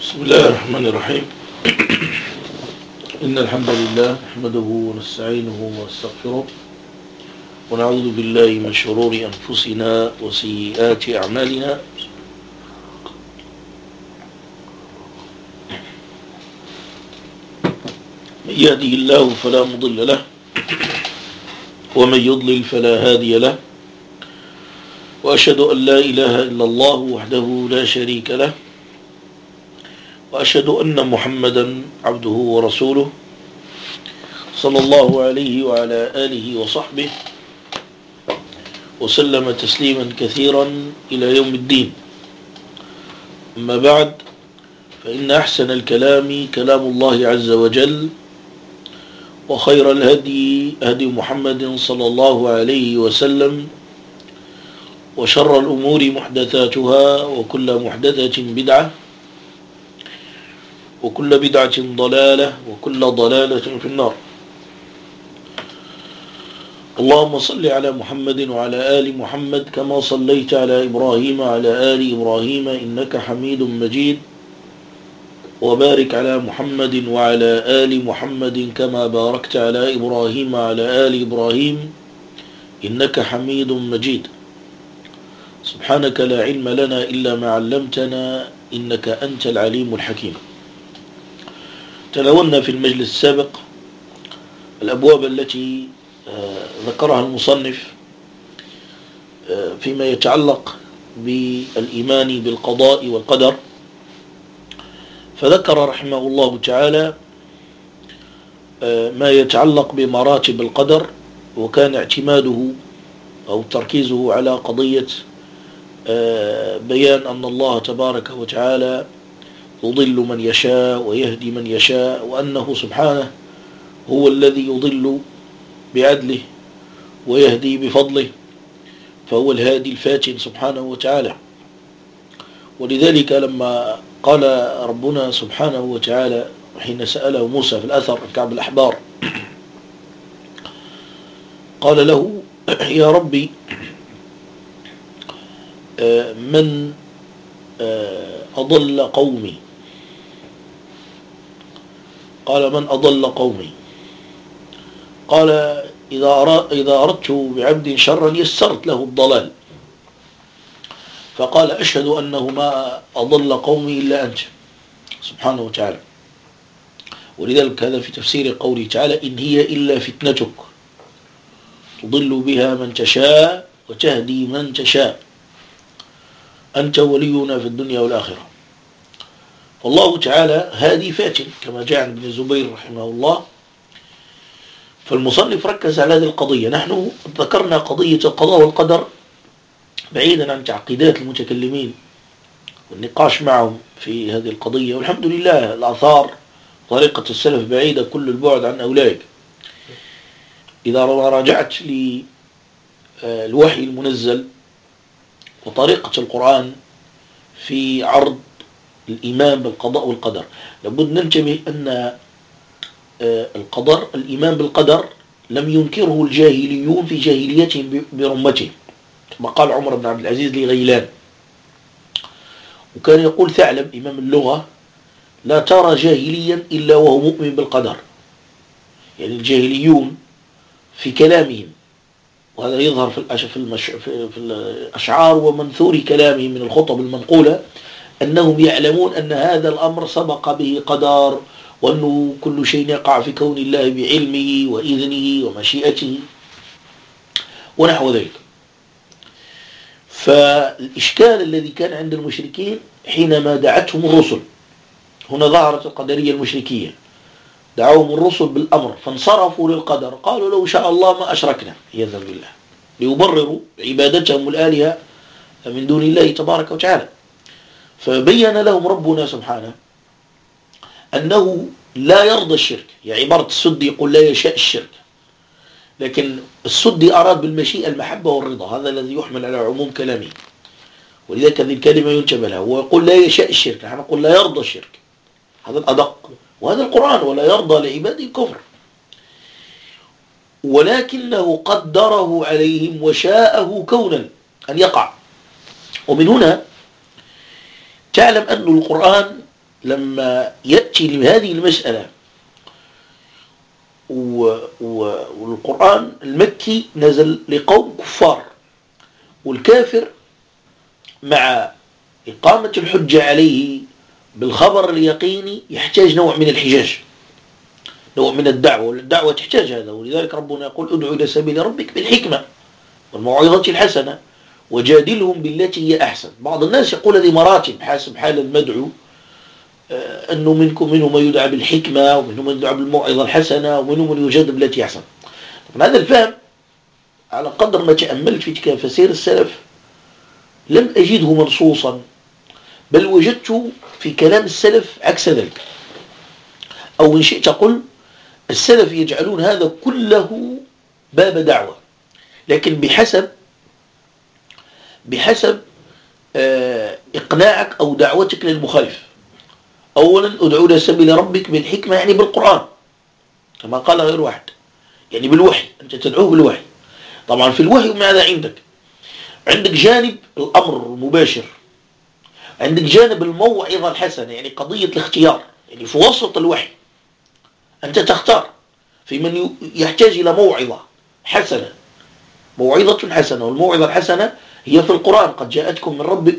بسم الله الرحمن الرحيم. إن الحمد لله نحمده ونستعينه ونستغفره ونعوذ بالله من شرور أنفسنا وسيئات أعمالنا. من يهده الله فلا مضل له ومن يضلل فلا هادي له، وأشهد أن لا إله إلا الله وحده لا شريك له، وأشهد أن محمدا عبده ورسوله صلى الله عليه وعلى آله وصحبه وسلم تسليما كثيرا إلى يوم الدين. أما بعد، فإن أحسن الكلام كلام الله عز وجل، وخير الهدي هدي محمد صلى الله عليه وسلم، وشر الأمور محدثاتها، وكل محدثة بدعة، وكل بدعة ضلالة، وكل ضلالة في النار. اللهم صل على محمد وعلى آل محمد كما صليت على إبراهيم وعلى آل إبراهيم إنك حميد مجيد، وبارك على محمد وعلى آل محمد كما باركت على إبراهيم وعلى آل إبراهيم إنك حميد مجيد. سبحانك لا علم لنا إلا ما علمتنا إنك أنت العليم الحكيم. تناولنا في المجلس السابق الأبواب التي ذكرها المصنف فيما يتعلق بالإيمان بالقضاء والقدر، فذكر رحمه الله تعالى ما يتعلق بمراتب القدر، وكان اعتماده أو تركيزه على قضية بيان أن الله تبارك وتعالى يضل من يشاء ويهدي من يشاء، وأنه سبحانه هو الذي يضل بعدله ويهدي بفضله، فهو الهادي الفاتن سبحانه وتعالى. ولذلك لما قال ربنا سبحانه وتعالى حين سأله موسى في الأثر كعب الأحبار، قال له: يا ربي، من أضل قومي؟ قال: من أضل قومي؟ قال: إذا أردت بعبد شرا يسرت له الضلال. فقال: أشهد أنه ما أضل قومي إلا أنت سبحانه وتعالى. ولذلك هذا في تفسير قوله تعالى: إن هي إلا فتنتك تضل بها من تشاء وتهدي من تشاء، أنت ولينا في الدنيا والآخرة. والله تعالى هادي فاتن كما جاء عن ابن الزبير رحمه الله. فالمصنف ركز على هذه القضية. نحن ذكرنا قضية القضاء والقدر بعيدا عن تعقيدات المتكلمين والنقاش معهم في هذه القضية، والحمد لله الآثار طريقة السلف بعيدة كل البعد عن أولئك. إذا راجعت للوحي المنزل وطريقة القرآن في عرض الإيمان بالقضاء والقدر، لابد ننتبه أن الإيمان بالقدر لم ينكره الجاهليون في جاهليتهم برمتهم، كما قال عمر بن عبد العزيز لغيلان. وكان يقول ثعلب إمام اللغة: لا ترى جاهليا إلا وهو مؤمن بالقدر. يعني الجاهليون في كلامهم، وهذا يظهر في الأشعار ومنثور كلامهم من الخطب المنقولة، أنهم يعلمون أن هذا الأمر سبق به قدر، وأنه كل شيء يقع في كون الله بعلمه وإذنه ومشيئته ونحو ذلك. فالإشكال الذي كان عند المشركين حينما دعتهم الرسل، هنا ظهرت القدرية المشركية، دعوهم الرسل بالأمر فانصرفوا للقدر، قالوا: لو شاء الله ما أشركنا، عياذا بالله، ليبرروا عبادتهم الآلهة من دون الله تبارك وتعالى. فبين لهم ربنا سبحانه أنه لا يرضى الشرك. يعني عبارة السدي يقول: لا يشاء الشرك، لكن السدي أراد بالمشيئة المحبة والرضا، هذا الذي يحمل على عموم كلامه، ولذلك هذه الكلمة ينتبه لها. هو يقول: لا يشاء الشرك، نحن نقول: لا يرضى الشرك، هذا الأدق، وهذا القرآن: ولا يرضى لعباده الكفر، ولكنه قدره عليهم وشاءه كونا أن يقع. ومن هنا تعلم أن القرآن لما يأتي لهذه المسألة والقرآن المكي نزل لقوم كفار، والكافر مع إقامة الحجة عليه بالخبر اليقيني يحتاج نوع من الحجاج، نوع من الدعوة، والدعوة تحتاج هذا. ولذلك ربنا يقول ادعو إلى سبيل ربك بالحكمة والموعظة الحسنة وجادلهم بالتي هي أحسن. بعض الناس يقول هذه مراتب حسب حال المدعو، أنه منكم منهم من يدعى بالحكمة، ومنهم من يدعى بالموعظة الحسنة، ومنهم من يجادل بالتي أحسن. طبعا هذا الفهم على قدر ما تأملت في تفاسير السلف لم أجده منصوصا، بل وجدت في كلام السلف عكس ذلك. أو إن شئت قل السلف يجعلون هذا كله باب دعوة، لكن بحسب إقناعك أو دعوتك للمخالف. أولا ادعو إلى سبيل ربك بالحكمة، يعني بالقرآن كما قال غير واحد، يعني بالوحي، أنت تدعوه بالوحي. طبعا في الوحي ماذا عندك جانب الأمر المباشر، عندك جانب الموعظة الحسنة، يعني قضية الاختيار، يعني في وسط الوحي أنت تختار في من يحتاج إلى موعظة حسنة، موعظة حسنة. والموعظة الحسنة هي في القرآن، قد جاءتكم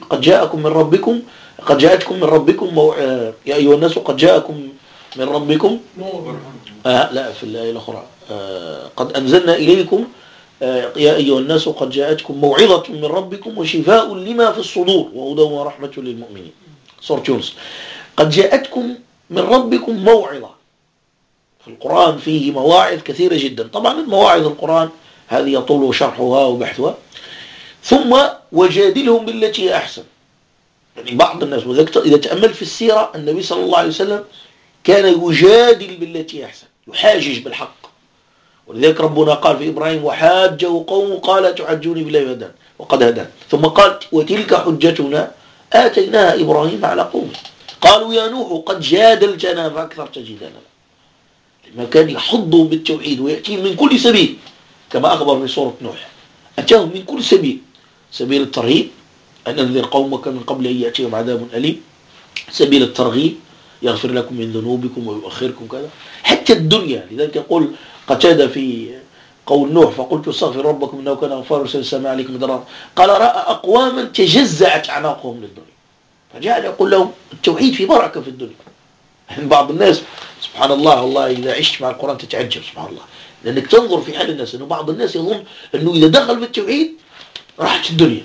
من ربكم يا أيها الناس قد جاءكم من ربكم لا في الآية الأخرى قد أنزلنا إليكم يا أيها الناس قد جاءتكم موعظة من ربكم وشفاء لما في الصدور وهدى ورحمة للمؤمنين، سورة يونس. قد جاءتكم من ربكم موعظة. في القرآن فيه مواعظ كثيرة جدا، طبعا المواعظ القرآن هذه يطول شرحها وبحثها. ثم وجادلهم بالتي أحسن، يعني بعض الناس إذا تأمل في السيرة النبي صلى الله عليه وسلم كان يجادل بالتي أحسن، يحاجج بالحق. ولذلك ربنا قال في إبراهيم وحاجه قوم قال تحجوني بالله وهدان وقد هدان. ثم قال وتلك حجتنا آتيناها إبراهيم على قومه قالوا يا نوح قد جادلتنا فأكثرت جدالنا. لما كان يحضهم بالتوحيد ويأتيهم من كل سبيل، كما أخبر في سورة نوح أتاهم من كل سبيل الترهيب أن أنذر قومك من قبل أن يأتيهم عذاب أليم، سبيل الترغيب يغفر لكم من ذنوبكم ويؤخركم كذا، حتى الدنيا. لذلك يقول قتادة في قول نوح فقلت استغفر ربكم إنه كان غفارا يرسل السماء عليكم مدرارا، قال رأى أقواما تجزعت أعناقهم للدنيا، فجعل يقول لهم التوحيد في بركة في الدنيا. بعض الناس سبحان الله، والله إذا عشت مع القرآن تتعجب سبحان الله، لأنك تنظر في حال الناس أنه بعض الناس يظن أنه إذا دخل بالتوحيد راحت الدنيا.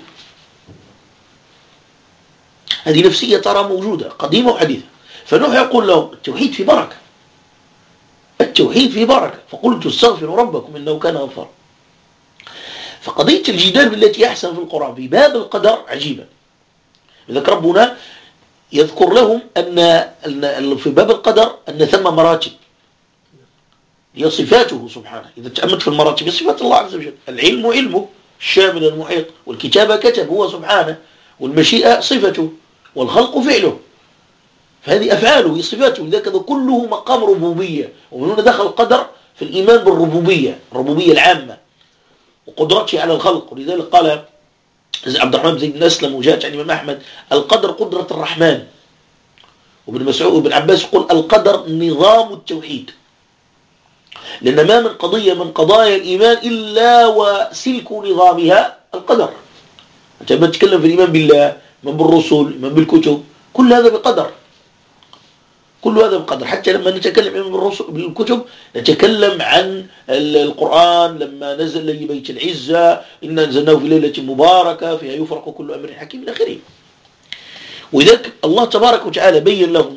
هذه نفسية ترى موجودة قديمة وحديثة. فنوح يقول له التوحيد في بركة، التوحيد في بركة، فقلت استغفروا ربكم إنه كان غفارا. فقضية الجدال بالتي أحسن في القرآن في باب القدر عجيبة. لذلك ربنا يذكر لهم أن في باب القدر أن ثم مراتب هي صفاته سبحانه. إذا تأملت في المراتب صفات الله عز وجل، العلم علمه الشامل المحيط، والكتابة كتب هو سبحانه، والمشيئة صفته، والخلق فعله، فهذه أفعاله صفاته. لذلك كله مقام ربوبية. ومن هنا دخل القدر في الإيمان بالربوبية، الربوبية العامة وقدرته على الخلق. ولذلك قال عبد الرحمن بن زيد بن أسلم وجاءت عن الإمام أحمد القدر قدرة الرحمن. وابن مسعود وابن عباس يقول القدر نظام التوحيد، لأن ما من قضية من قضايا الإيمان إلا وسلك نظامها القدر. أنت لما تتكلم في الإيمان بالله، الإيمان بالرسل، الإيمان بالكتب، كل هذا بقدر، كل هذا بقدر. حتى لما نتكلم بالكتب نتكلم عن القرآن لما نزل لبيت العزة إنا نزلناه في ليلة مباركة فيها يفرق كل أمر حكيم إلى آخره. وذلك الله تبارك وتعالى بين لهم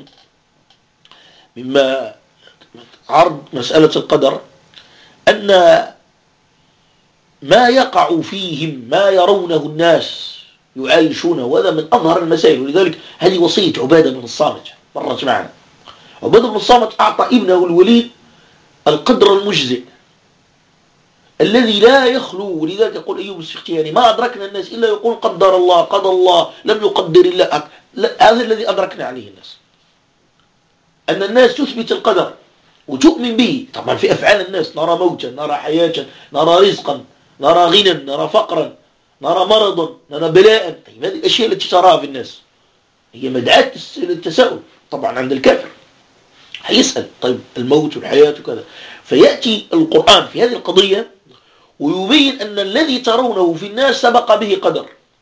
مما عرض مسألة القدر أن ما يقع فيهم ما يرونه الناس يعايشونه، وهذا من أظهر المسائل. ولذلك هذه وصية عبادة بن الصامت مرت معنا. عبادة بن الصامت أعطى ابنه الوليد القدر المجزئ الذي لا يخلو. ولذلك يقول أيوب السختياني ما أدركنا الناس إلا يقول قدر الله قضى الله لم يقدر الله. هذا الذي أدركنا عليه الناس، أن الناس تثبت القدر وتؤمن به. طبعا في أفعال الناس نرى موتا، نرى حياة، نرى رزقا، نرى غنى، نرى فقرا، نرى مرضا، نرى بلاء. طيب هذه الأشياء التي تراها في الناس هي مدعاة للتساؤل. طبعا عند الكافر هيسأل طيب الموت والحياة وكذا. فيأتي القرآن في هذه القضية ويبين أن الذي ترونه في الناس سبق به قدر.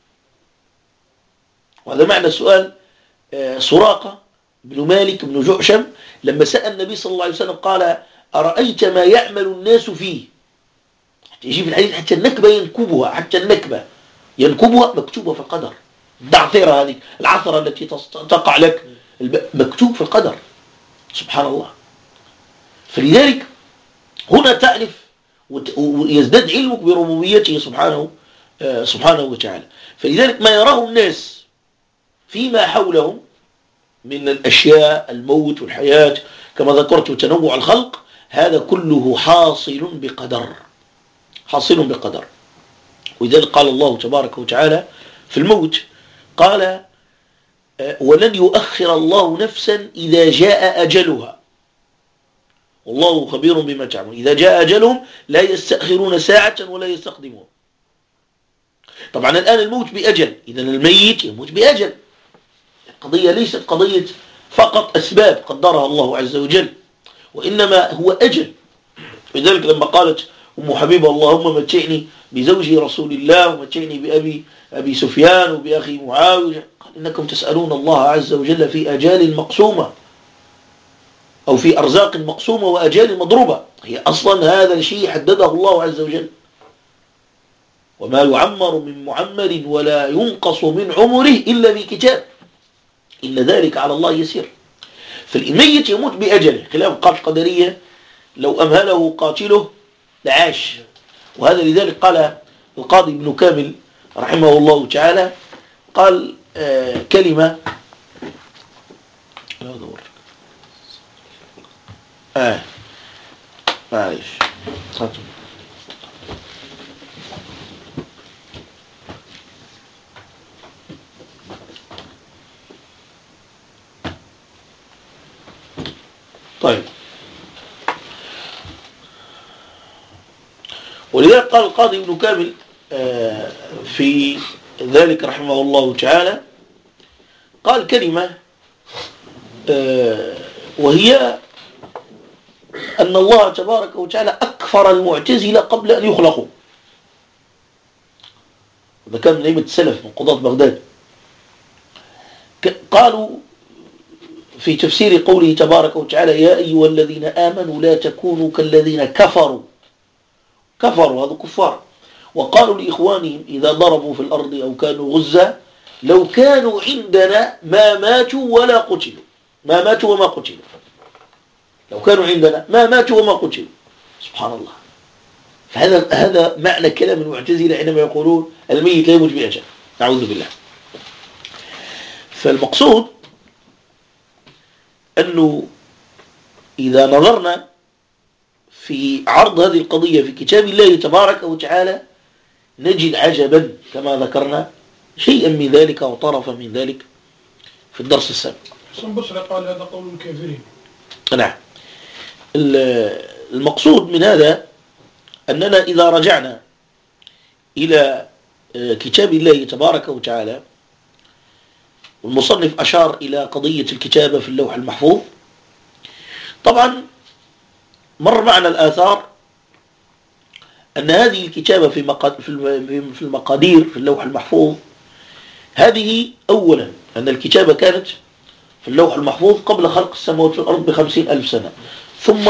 وهذا معنى سؤال سراقة بن مالك بن جعشم لما سأل النبي صلى الله عليه وسلم قال أرأيت ما يعمل الناس فيه، حتى يجي في الحديث حتى النكبة ينكبها، حتى النكبة ينكبها مكتوبة في القدر. الدعثرة هذه العثرة التي تقع لك مكتوب في القدر، سبحان الله. فلذلك هنا تعرف ويزداد علمك بربوبيته سبحانه وتعالى. فلذلك ما يراه الناس فيما حولهم من الأشياء الموت والحياة كما ذكرت وتنوع الخلق، هذا كله حاصل بقدر، حاصل بقدر. ولذلك قال الله تبارك وتعالى في الموت قال ولن يؤخر الله نفسا إذا جاء أجلها والله خبير بما تعملون. إذا جاء أجلهم لا يستأخرون ساعة ولا يستقدمون. طبعا الآن الموت بأجل، إذا الميت يموت بأجل. القضية ليست قضية فقط أسباب قدرها الله عز وجل، وإنما هو أجل. لذلك لما قالت أم حبيبة اللهم متعني بزوجي رسول الله ومتعني بأبي سفيان وبأخي معاوية، قال إنكم تسألون الله عز وجل في أجال مقسومة أو في أرزاق مقسومة وأجال مضروبة. هي أصلا هذا الشيء حدده الله عز وجل، وما يعمر من معمر ولا ينقص من عمره إلا بكتاب إن ذلك على الله يسير. فالميت يموت بأجله، خلاف قال القدرية لو أمهله قاتله لعاش. وهذا لذلك قال القاضي ابن كامل رحمه الله تعالى قال كلمة معلش طيب. ولذلك قال القاضي ابن كامل في ذلك رحمه الله تعالى قال كلمة وهي أن الله تبارك وتعالى أكفر المعتزلة قبل أن يخلقوا. هذا كان من أئمة السلف من قضاة بغداد. قالوا في تفسير قوله تبارك وتعالى يا أيها الذين آمنوا لا تكونوا كالذين كفروا هذا كفار، وقالوا لإخوانهم إذا ضربوا في الأرض أو كانوا غزة لو كانوا عندنا ما ماتوا ولا قتلوا، ما ماتوا وما قتلوا، لو كانوا عندنا ما ماتوا وما قتلوا. سبحان الله. فهذا معنى كلام المعتزلة حينما يقولون الميت لا يموت بأجل، نعوذ بالله. فالمقصود أنه إذا نظرنا في عرض هذه القضية في كتاب الله تبارك وتعالى نجد عجبا كما ذكرنا شيئا من ذلك وطرفا من ذلك في الدرس السابق. حسن بصري قال هذا قول الكافرين. نعم. المقصود من هذا أننا إذا رجعنا إلى كتاب الله تبارك وتعالى، والمصنف أشار إلى قضية الكتابة في اللوح المحفوظ. طبعا مر معنا الآثار أن هذه الكتابة في المقادير في اللوح المحفوظ هذه أولا أن الكتابة كانت في اللوح المحفوظ قبل خلق السماوات والأرض ب50,000 سنة، ثم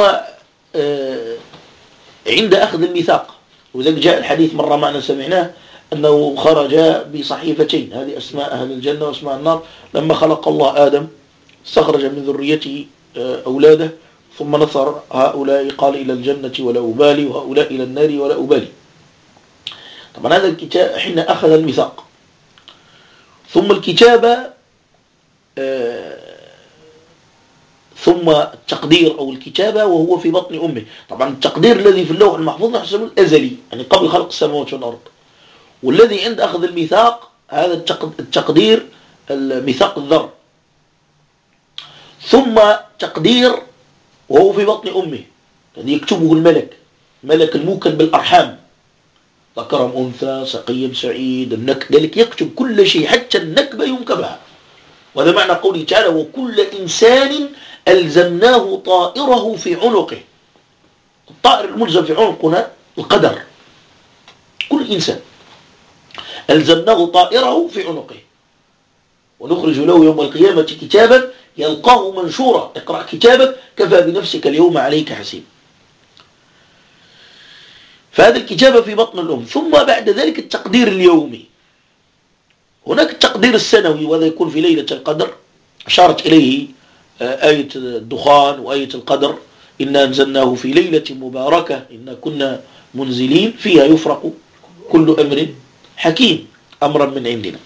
عند أخذ الميثاق. وذلك جاء الحديث مرة معنا سمعناه أنه خرج بصحيفتين، هذه أسماء أهل الجنة وأسماء النار. لما خلق الله آدم استخرج من ذريته أولاده ثم نثر هؤلاء قال إلى الجنة ولا أبالي وهؤلاء إلى النار ولا أبالي. طبعا هذا الكتاب حين أخذ الميثاق. ثم الكتابة ثم التقدير أو الكتابة وهو في بطن أمه. طبعا التقدير الذي في اللوح المحفوظ نحسب الأزلي يعني قبل خلق السماوات والأرض، والذي عند أخذ الميثاق هذا التقدير الميثاق الذر. ثم تقدير وهو في بطن أمه الذي يكتبه الملك الموكل بالأرحام، ذكرا أنثى سقيا سعيد ذلك يكتب كل شيء حتى النكبة ينكبها. وهذا معنى قوله تعالى وكل إنسان ألزمناه طائره في عنقه. الطائر الملزم في عنقنا القدر. كل إنسان ألزمناه طائره في عنقه ونخرج له يوم القيامة كتابا يلقاه منشورا اقرأ كتابك كفى بنفسك اليوم عليك حسيب. فهذا الكتابة في بطن الأم. ثم بعد ذلك التقدير اليومي. هناك التقدير السنوي وهذا يكون في ليلة القدر أشارت إليه آية الدخان وآية القدر إنا أنزلناه في ليلة مباركة إنا كنا منزلين فيها يفرق كل أمر حكيم أمرا من عندنا.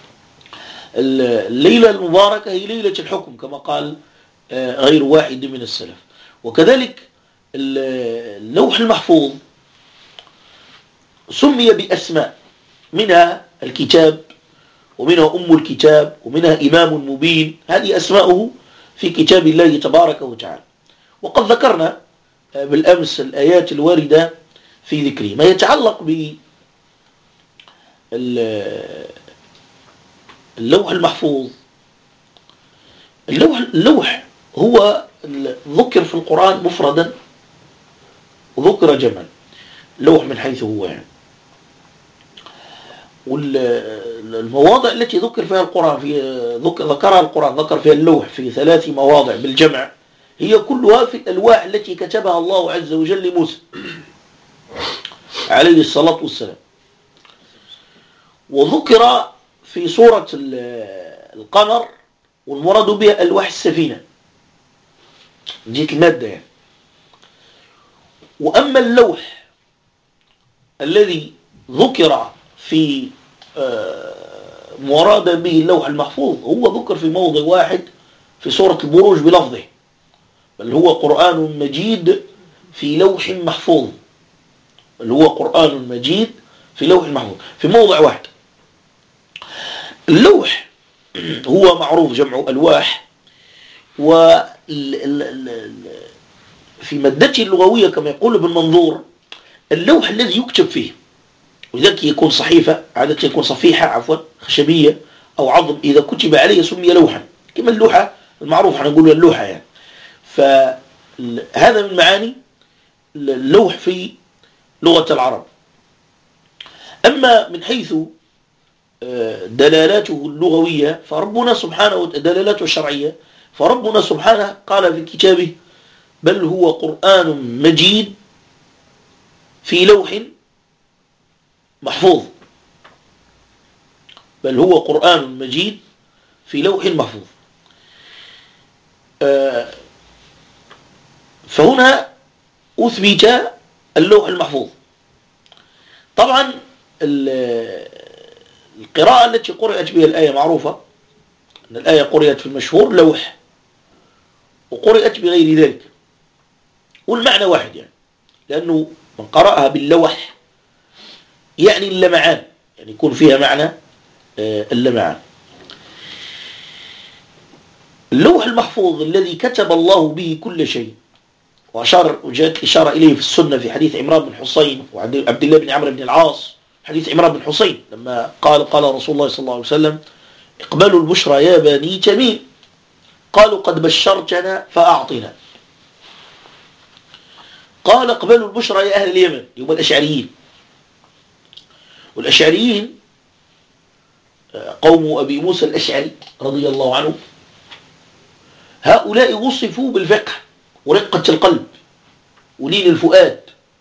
الليلة المباركة هي ليلة الحكم كما قال غير واحد من السلف. وكذلك اللوح المحفوظ سمي بأسماء منها الكتاب ومنها أم الكتاب ومنها إمام مبين. هذه أسماؤه في كتاب الله تبارك وتعالى. وقد ذكرنا بالأمس الآيات الواردة في ذكره. ما يتعلق باللوح المحفوظ اللوح هو ذكر في القرآن مفردا وذكر جمعا. اللوح من حيث هو يعني والمواضع التي ذكر فيها القرآن ذكرها القرآن ذكر فيها اللوح في 3 مواضع بالجمع هي كلها في الألواح التي كتبها الله عز وجل لموسى عليه الصلاة والسلام. وذكر في سورة القمر والمراد بها ألواح السفينة جيت المادة يعني. وأما اللوح الذي ذكر في مراد به اللوح المحفوظ هو ذكر في موضع واحد في سورة البروج بلفظه بل هو قرآن مجيد في لوح محفوظ. بل هو قرآن مجيد في لوح محفوظ في موضع واحد. اللوح هو معروف جمع ألواح في مادته اللغوية كما يقول ابن منظور اللوح الذي يكتب فيه ولذلك يكون صحيفة عادة يكون صفيحة خشبية أو عظم إذا كتب عليه سمي لوحا كما اللوحة المعروف نقول اللوحة يعني. فهذا من معاني اللوح في لغة العرب. أما من حيث دلالاته اللغوية فربنا سبحانه دلالاته الشرعية فربنا سبحانه قال في كتابه بل هو قرآن مجيد في لوح محفوظ. بل هو قرآن مجيد في لوح محفوظ. فهنا أثبت اللوح المحفوظ. طبعا القراءة التي قرأت بها الآية معروفة أن الآية قرأت في المشهور لوح وقرأت بغير ذلك والمعنى واحد يعني لأنه من قرأها باللوح يعني اللمعان يعني يكون فيها معنى اللمعان. اللوح المحفوظ الذي كتب الله به كل شيء وجاءت الإشارة إليه في السنة في حديث عمران بن حسين وعبد الله بن عمرو بن العاص حديث عمران بن حسين لما قال رسول الله صلى الله عليه وسلم اقبلوا البشرى يا بني تميم قالوا قد بشرتنا فأعطنا قال اقبلوا البشرى يا أهل اليمن يوم الأشعريين. والأشعريين قوم أبي موسى الأشعري رضي الله عنه هؤلاء وصفوا بالفقه ورقة القلب ولين الفؤاد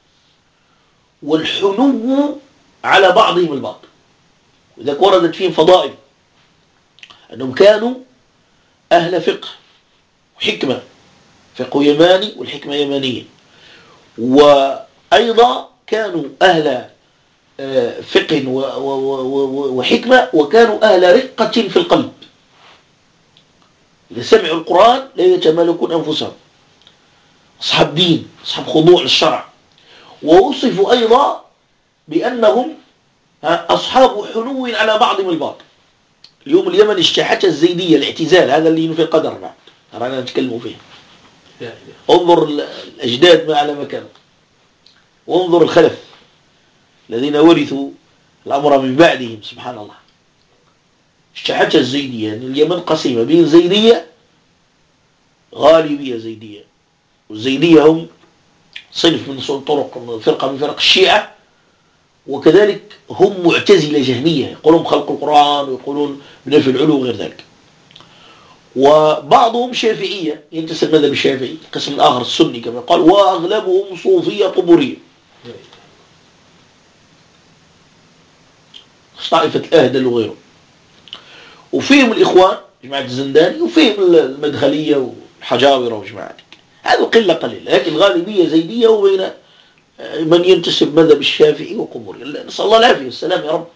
والحنو على بعضهم البعض. وذلك وردت فيهم فضائل أنهم كانوا أهل فقه وحكمة فقه يماني والحكمة يمانية وأيضا كانوا أهل فقه وحكمة وكانوا أهل رقة في القلب. إذا سمعوا القرآن لا يتمالكون أنفسهم أصحاب دين أصحاب خضوع للشرع. ووصفوا أيضا بأنهم أصحاب حنو على بعضهم البعض. اليوم اليمن اجتاحتها الزيدية الاعتزال هذا اللي في القدر بعد رانا نتكلموا فيه. انظر الأجداد ما على مكان وانظر الخلف الذين ورثوا الأمر من بعدهم سبحان الله. الشحاتة الزيدية، يعني اليمن قسيمة بين زيدية غالبية زيدية، والزيدية هم صنف من طرق فرقة من فرق الشيعة، وكذلك هم معتزلة جهمية يقولون بخلق القرآن ويقولون بنفي العلو وغير ذلك. وبعضهم شافعية ينتسب مذهب الشافعي، قسم آخر السني كما قال، وأغلبهم صوفية قبورية، طائفة الأهدل وغيره. وفيهم الإخوان جماعة الزنداني، وفيهم المدخلية والحجاورة وجماعة، هذا قلة قليلة، لكن الغالبية زيدية، وبين من ينتسب مذهب الشافعي وقبوري. نسأل الله العافية والسلام يا رب.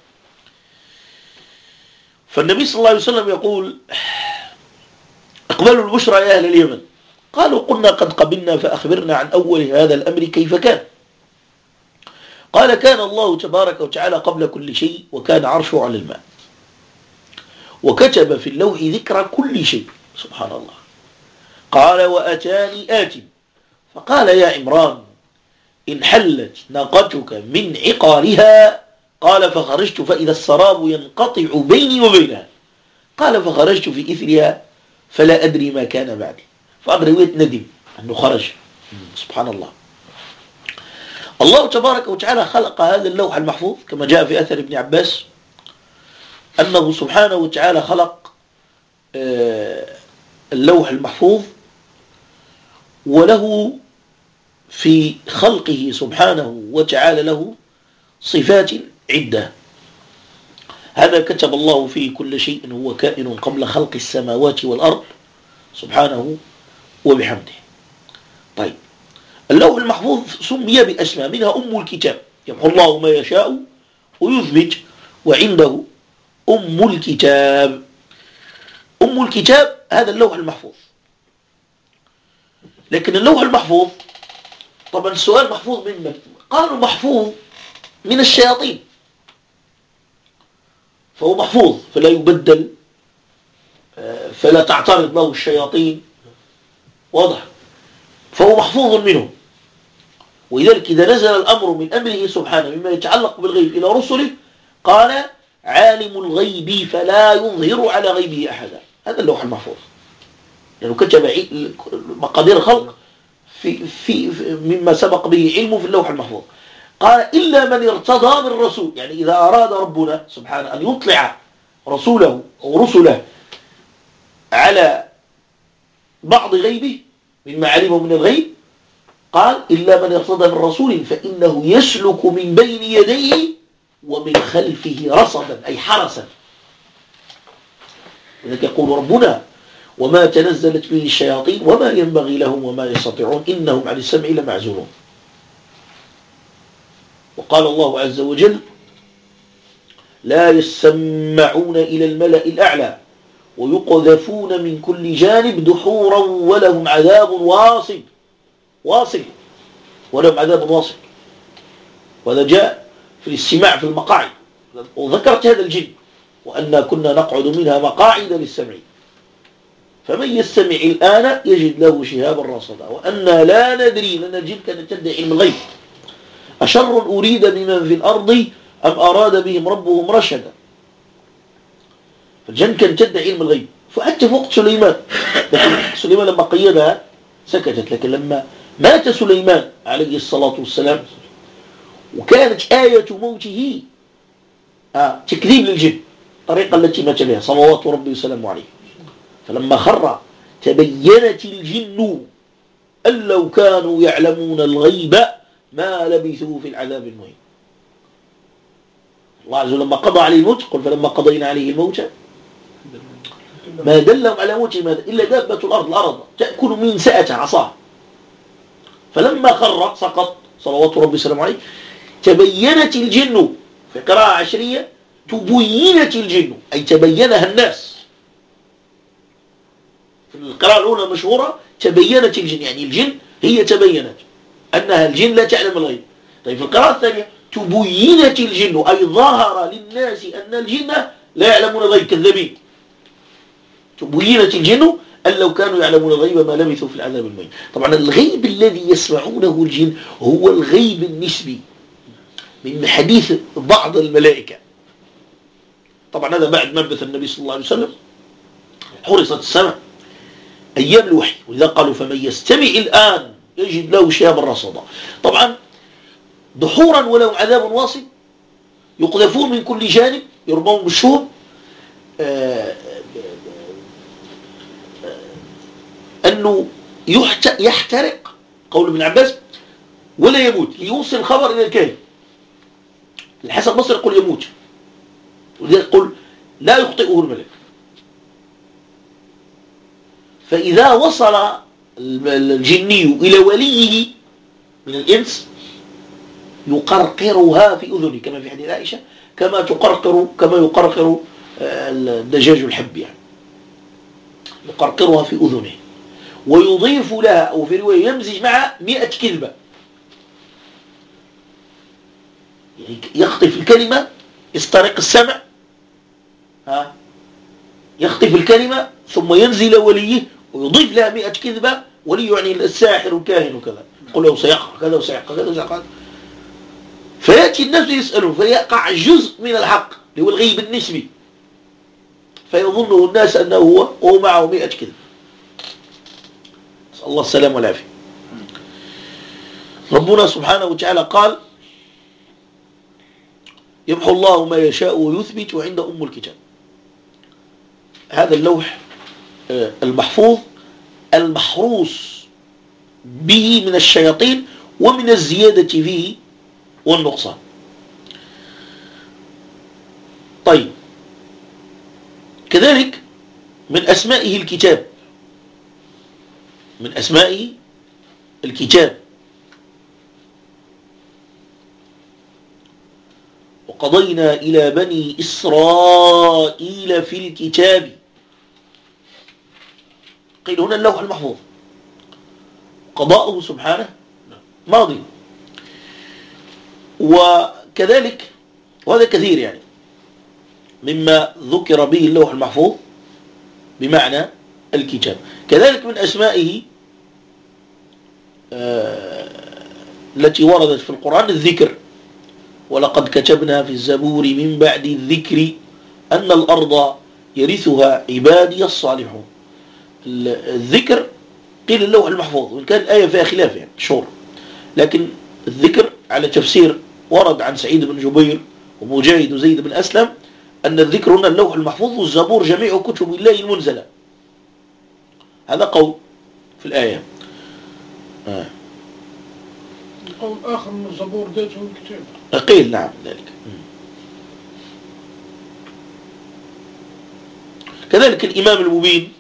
فالنبي صلى الله عليه وسلم يقول: اقبلوا البشرى يا أهل اليمن. قالوا: قلنا قد قبلنا، فأخبرنا عن أول هذا الأمر كيف كان. قال: كان الله تبارك وتعالى قبل كل شيء، وكان عرشه على الماء، وكتب في اللوح ذكر كل شيء. سبحان الله. قال: وأتاني آت فقال: يا عمران، إن حلت ناقتك من عقارها. قال: فخرجت فإذا السراب ينقطع بيني وبينها. قال: فخرجت في إثرها فلا أدري ما كان بعدي. فأبرويت ندم أنه خرج. سبحان الله. الله تبارك وتعالى خلق هذا اللوح المحفوظ كما جاء في أثر ابن عباس، أنه سبحانه وتعالى خلق اللوح المحفوظ، وله في خلقه سبحانه وتعالى له صفات عدة. هذا كتب الله فيه كل شيء هو كائن قبل خلق السماوات والأرض سبحانه وبحمده. طيب، اللوح المحفوظ سمي بأسماء، منها أم الكتاب، يمحو الله ما يشاء ويثبت، وعنده أم الكتاب. أم الكتاب هذا اللوح المحفوظ. لكن اللوح المحفوظ طبعا السؤال محفوظ من من؟ قالوا محفوظ من الشياطين، فهو محفوظ فلا يبدل، فلا تعترض له الشياطين، واضح، فهو محفوظ منه. ولذلك إذا نزل الأمر من أمره سبحانه مما يتعلق بالغيب إلى رسله قال: عالم الغيب فلا يظهر على غيبه أحدا. هذا اللوح المحفوظ، لأنه كتب مقادير الخلق في مما سبق به علمه في اللوح المحفوظ. قال: إلا من ارتضى من رسول، يعني إذا أراد ربنا سبحانه أن يطلع رسوله أو رسله على بعض غيبه مما علمه من الغيب، قال: إلا من ارتضى من رسول فإنه يسلك من بين يديه ومن خلفه رصدا، أي حرسا. لذلك يقول ربنا: وما تنزلت به الشياطين وما ينبغي لهم وما يستطيعون إنهم عن السمع لمعزولون. وقال الله عز وجل: لا يسمعون إلى الملأ الأعلى ويقذفون من كل جانب دحورا ولهم عذاب واصب ولهم عذاب واصب. وهذا جاء في الاستماع في المقاعد، وذكرت هذا الجن وأنا كنا نقعد منها مقاعد للسمع فمن يستمع الآن يجد له شهابا رصدا وأنا لا ندري، لأن الجن كانت تدعي علم الغيب، أشر أريد بمن في الأرض أم أراد بهم ربهم رشدا. فالجن كانت تدعي علم الغيب، فحتى في وقت سليمان، لكن سليمان لما قيدها سكتت. لكن لما مات سليمان عليه الصلاة والسلام وكانت آية موته تكذيب للجن، الطريقة التي مات بها صلوات ربي وسلامه عليه، فلما خر تبينت الجن أن لو كانوا يعلمون الغيب ما لبثوا في العذاب المهين. الله عز وجل لما قضى عليه الموت قل: فلما قضينا عليه الموت ما دلهم على موته إلا دابة الأرض تأكل من سأتها عصاه. فلما خر سقط صلوات ربي وسلامه عليه. تبينت الجن في قراءة عشرية تبينت الجن، أي تبينها الناس. في القراءة الأولى المشهورة تبينت الجن، يعني الجن هي تبينت أنها الجن لا تعلم الغيب. طيب في القراءة الثانية تبينت الجن، أي ظهر للناس أن الجن لا يعلمون الغيب كذابين. تبينت الجن أن لو كانوا يعلمون الغيب ما لبثوا في العذاب المهين. طبعا الغيب الذي يسمعونه الجن هو الغيب النسبي من حديث بعض الملائكة. طبعا هذا بعد مبعث النبي صلى الله عليه وسلم حرصت السماء أيام الوحي، ولذا قالوا فمن يستمع الآن يجد له شهابا رصدا. طبعا دحورا ولهم عذاب واصب، يقذفون من كل جانب، يرمون بالشوب، أنه يحترق، قول ابن عباس، ولا يموت، يوصل الخبر إلى الكاهن. الحسن البصري يقول يموت، ولذلك يقول لا يخطئه الملك. فإذا وصل الجني إلى وليه من الإنس يقرقرها في أذنه، كما في حديث عائشة، كما يقرقر الدجاج الحب، يعني يقرقرها في أذنه، ويضيف لها، أو في رواية يمزج معها 100 كذبة، يعني يخطف الكلمة، يسترق السمع، يخطف الكلمة ثم ينزل وليه ويضيف لها 100 كذبة. ولي يعني الساحر والكاهن وكذا، يقول له سيقع كذا وسيقع كذا وسيقع، فيأتي الناس يسألون فيقع جزء من الحق اللي هو الغيب النسبي، فيظنه الناس أنه هو وهو معه 100 كذب. نسأل الله السلام والعافية. ربنا سبحانه وتعالى قال يمحو الله ما يشاء ويثبت وعنده أم الكتاب. هذا اللوح المحفوظ المحروس به من الشياطين ومن الزيادة فيه والنقصان. طيب، كذلك من أسمائه الكتاب، من أسمائه الكتاب. وقضينا إلى بني إسرائيل في الكتاب، قيل هنا اللوح المحفوظ، قضاؤه سبحانه ماضي. وكذلك، وهذا كثير يعني مما ذكر به اللوح المحفوظ بمعنى الكتاب. كذلك من أسمائه التي وردت في القرآن الذكر، ولقد كتبنا في الزبور من بعد الذكر أن الأرض يرثها عبادي الصالحون. الذكر قيل اللوح المحفوظ، وإن كان الآية فيها خلاف يعني شور، لكن الذكر على تفسير ورد عن سعيد بن جبير ومجاهد وزيد بن أسلم أن الذكر هنا اللوح المحفوظ والزبور جميع كتب الله المنزلة. هذا قول في الآية. قول آخر من الزبور ذاته الكتاب، قيل نعم ذلك. كذلك الإمام المبين،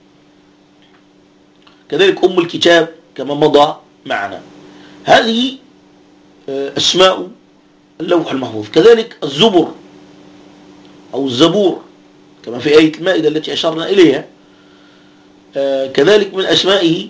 كذلك أم الكتاب كما مضى معنا. هذه أسماء اللوح المحفوظ. كذلك الزبر أو الزبور كما في آية المائدة التي أشرنا إليها، كذلك من أسمائه.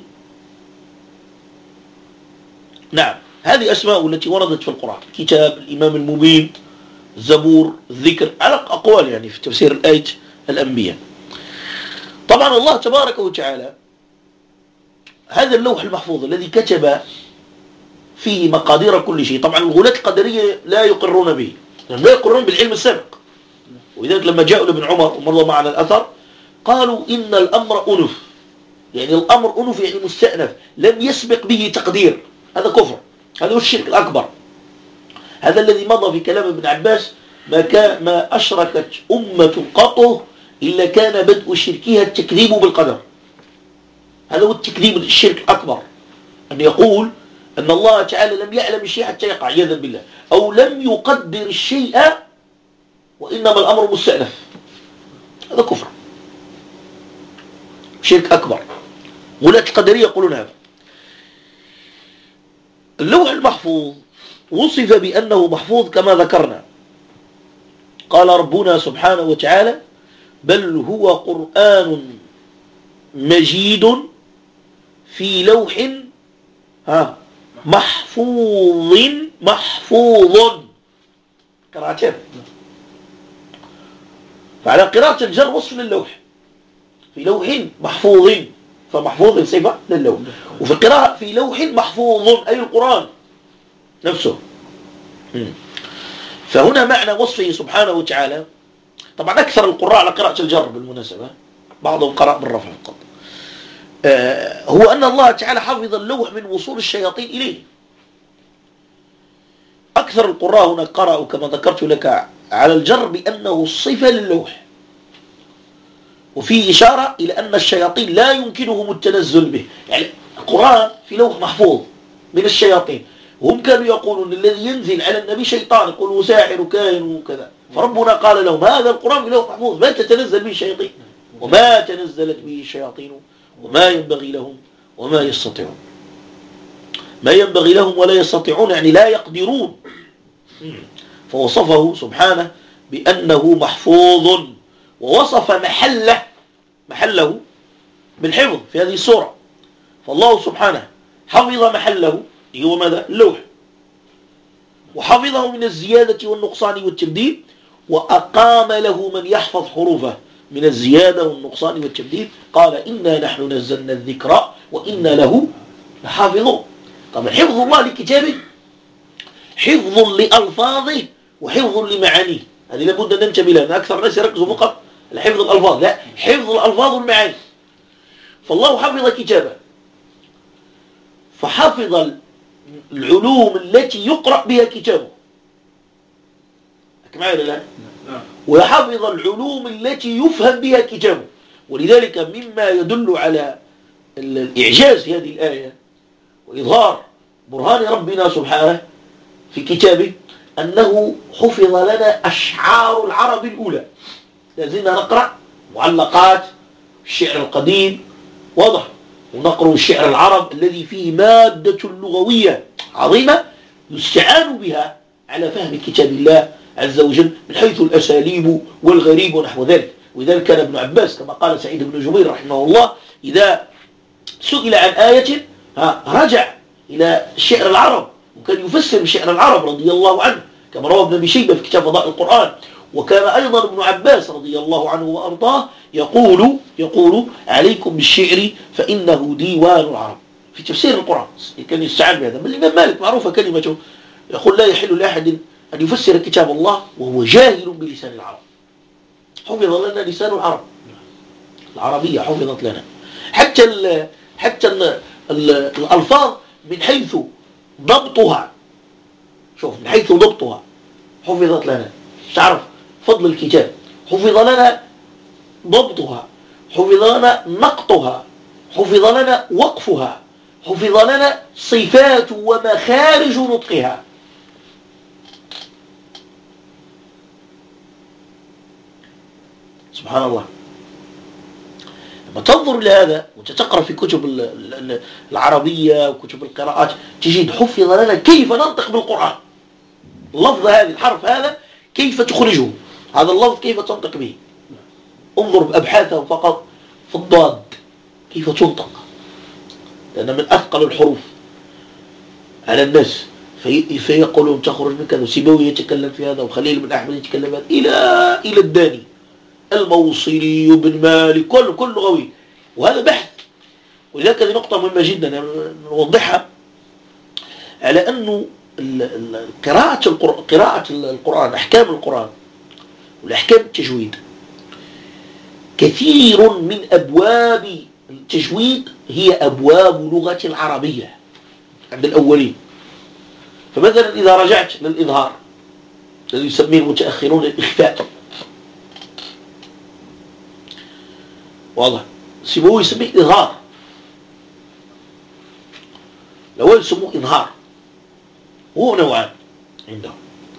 نعم، هذه أسماء التي وردت في القرآن: كتاب، الإمام المبين، الزبور، الذكر، على أقوال يعني في تفسير الآية الأنبياء. طبعا الله تبارك وتعالى هذا اللوح المحفوظ الذي كتب فيه مقادير كل شيء. طبعا الغلاة القدرية لا يقرون به، لا يقرون بالعلم السابق، ولذلك لما جاءوا لابن عمر ومر معنا الأثر قالوا إن الأمر أنف، يعني الأمر أنف يعني مستأنف، لم يسبق به تقدير. هذا كفر، هذا هو الشرك الأكبر. هذا الذي مضى في كلام ابن عباس: ما أشركت أمة قط إلا كان بدء شركها التكذيب بالقدر. هذا هو التكذيب، الشرك الأكبر، أن يقول أن الله تعالى لم يعلم الشيء حتى يقع عياذا بالله، أو لم يقدر الشيء وإنما الأمر مستأنف. هذا كفر، شرك أكبر. غلاة القدرية يقولون هذا. اللوح المحفوظ وصف بأنه محفوظ كما ذكرنا. قال ربنا سبحانه وتعالى: بل هو قرآن مجيد في لوح محفوظ. قراءتين، فعلى قراءة الجر وصف للوح، في لوح محفوظ، فمحفوظ صفة للوح، وفي القراءة في لوح محفوظ أي القرآن نفسه. فهنا معنى وصفه سبحانه وتعالى. طبعا أكثر القراء على قراءة الجر بالمناسبة، بعضهم قرأ بالرفع فقط. هو أن الله تعالى حفظ اللوح من وصول الشياطين إليه. أكثر القراء هنا قرأوا كما ذكرت لك على الجر بأنه الصفة للوح، وفي إشارة إلى أن الشياطين لا يمكنهم التنزل به. يعني القرآن في لوح محفوظ من الشياطين، وهم كانوا يقولون الذي ينزل على النبي شيطان، يقولوا ساحر وكاهن وكذا، فربنا قال لهم هذا القرآن في لوح محفوظ ما تتنزل به الشياطين، وما تنزلت به الشياطين وما ينبغي لهم وما يستطيعون. ما ينبغي لهم ولا يستطيعون يعني لا يقدرون. فوصفه سبحانه بأنه محفوظ، ووصف محله بالحفظ في هذه السورة. فالله سبحانه حفظ محله هو ماذا؟ اللوح، وحفظه من الزيادة والنقصان والتبديل، وأقام له من يحفظ حروفه من الزيادة والنقصان والتبديل. قال إنا نحن نزلنا الذكر وإنا له لحافظون. طبعا حفظ الله لكتابه حفظ لألفاظه وحفظ لمعانيه، هذه لابد أن ننتبه لها. أكثر الناس يركزوا فقط على حفظ الألفاظ، لا، حفظ الألفاظ والمعاني. فالله حفظ كتابه، فحفظ العلوم التي يقرأ بها كتابه، معي ولا لا؟ وحفظ العلوم التي يفهم بها كتابه. ولذلك مما يدل على الإعجاز في هذه الآية وإظهار برهان ربنا سبحانه في كتابه أنه حفظ لنا أشعار العرب الأولى. لازلنا نقرأ معلقات الشعر القديم، واضح، ونقرأ الشعر العرب الذي فيه مادة لغوية عظيمة يستعان بها على فهم كتاب الله عز وجل من حيث الأساليب والغريب ونحو ذلك. ولذلك كان ابن عباس كما قال سعيد بن جبير رحمه الله إذا سئل عن آية رجع إلى شعر العرب، وكان يفسر بشعر العرب رضي الله عنه، كما روى ابن أبي شيبة في كتاب فضائل القرآن. وكان أيضا ابن عباس رضي الله عنه وأرضاه يقول عليكم بالشعر فإنه ديوان العرب، في تفسير القرآن كان يستعان بهذا. من الإمام مالك معروفة كلمته، يقول لا يحل لأحد أن يفسر كتاب الله وهو جاهل بلسان العرب. حفظ لنا لسان العرب، العربية حفظت لنا، حتى الألفاظ من حيث ضبطها، شوف من حيث ضبطها حفظت لنا. تعرف فضل الكتاب، حفظ لنا ضبطها، حفظ لنا نقطها، حفظ لنا وقفها، حفظ لنا صفات ومخارج نطقها. سبحان الله. لما تنظر إلى هذا وتتقرأ في كتب العربية وكتب القراءات تجد حفظ لنا كيف ننطق بالقرآن، اللفظ هذا، الحرف هذا كيف تخرجه، هذا اللفظ كيف تنطق به. انظر بأبحاثهم فقط في الضاد كيف تنطق، لأن من أثقل الحروف على الناس، فيقولون تخرج من كذا. سيبوي يتكلم في هذا، وخليل بن أحمد يتكلم هذا إلى الداني الموصلي وابن مالك، كل لغوي، وهذا بحث. ولذلك هذه نقطة مهمة جدا نوضحها، على أنه قراءة القرآن، أحكام القرآن والأحكام التجويد، كثير من أبواب التجويد هي أبواب لغة العربية عند الأولين. فمثلا إذا رجعت للإظهار الذي يسميه المتأخرون الإخفاء، واضح، سيبوه يسميه إظهار، الأول يسموه إظهار، هو نوعان عندهم.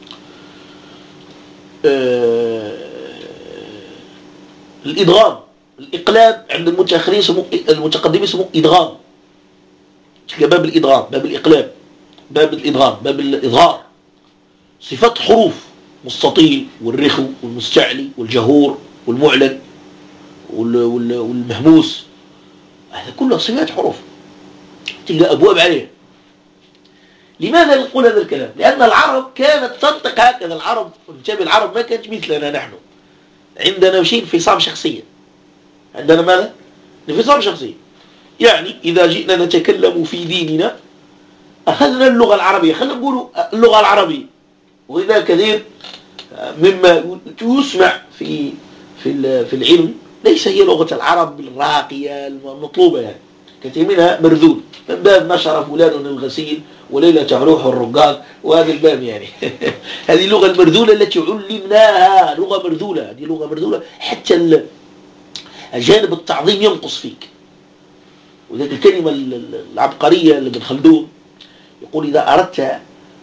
الإدغام، الإقلاب عند المتأخرين يسموه، المتقدمين يسموه إدغام. باب الإدغام، باب الإقلاب، باب الإدغام، باب الإظهار، صفات حروف مستطيل والرخو والمستعلي والجهور والمعلن والمهموس، هذا كله صفات حروف تلقى أبواب عليه. لماذا نقول هذا الكلام؟ لأن العرب كانت تنطق هكذا. العرب العرب ما كانت مثلنا نحن، عندنا شيء انفصام شخصية. عندنا ماذا؟ انفصام شخصية. يعني إذا جئنا نتكلم في ديننا أخذنا اللغة العربية، خلينا نقول اللغة العربية، وإذا كثير مما يسمع في العلم ليس هي لغة العرب الراقية المطلوبة يعني، كثير منها مرذول من باب نشر فلان الغسيل وليلة روح الرقاق وهذا الباب يعني هذه اللغة المرذولة التي علمناها، لغة مرذولة، هذه لغة مرذولة حتى الجانب التعظيم ينقص فيك. وذلك الكلمة العبقرية لابن خلدون يقول إذا أردت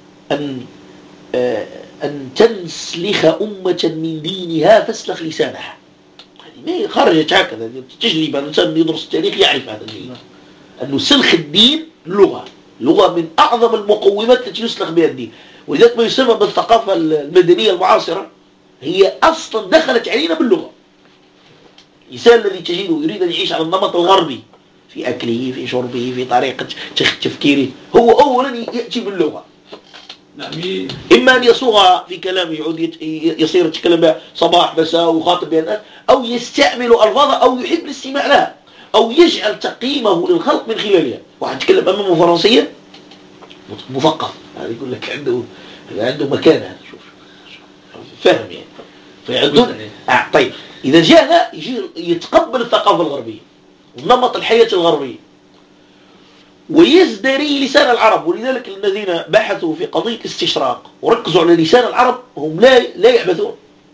أن تنسلخ أمة من دينها فاسلخ لسانها. هذه ما خرجت هكذا، تجربة. الإنسان يدرس التاريخ يعرف هذا الشيء، أنه سلخ الدين لغة من أعظم المقومات التي يسلخ بها الدين. ولذلك ما يسمى بالثقافة المدنية المعاصرة هي أصلا دخلت علينا باللغة. الإنسان الذي تجده يريد أن يعيش على النمط الغربي في أكله، في شربه، في طريقة تفكيره، هو أولا يأتي باللغة. إما أن يصوغها في كلامه، يعود يصير يتكلم بها صباح مساء ويخاطب بها الناس، أو يستعمل ألفاظها، أو يحب الاستماع لها، أو يجعل تقييمه للخلق من خلالها. واحد يتكلم أمامه فرنسية مثقف، هذا يقول لك عنده مكانة، هذا شوف فاهم يعني. فيعدون طيب إذا جاء يجي يتقبل الثقافة الغربية ونمط الحياة الغربية ويزدري لسان العرب. ولذلك الذين بحثوا في قضية الاستشراق وركزوا على لسان العرب هم لا يعبثون،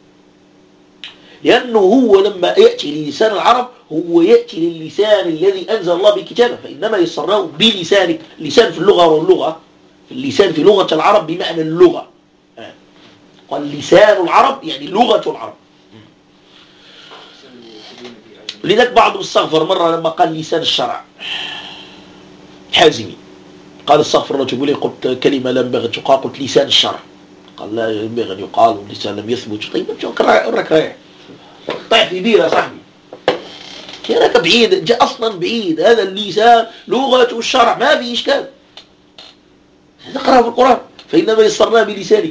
لأنه هو لما يأتي للسان العرب هو يأتي للسان الذي أنزل الله بكتابه، فإنما يسرناه بلسانك. اللسان في اللغة واللغة في اللسان في لغة العرب بمعنى اللغة، قال لسان العرب يعني لغة العرب. لذلك بعضهم استغفر مرة لما قال لسان الشرع حازمي، قال استغفر الله، تقول لي قلت كلمة لم ينبغي تقال، قلت لسان الشرع، قال لا ينبغي أن يقال واللسان لم يثبت. طيب راك رايح طيح في بيرة صاحبي، راك بعيد، جاء أصلا بعيد. هذا اللسان لغة الشرع ما في إشكال، تقرأ في القرآن فإنما يسرناه بلسانك.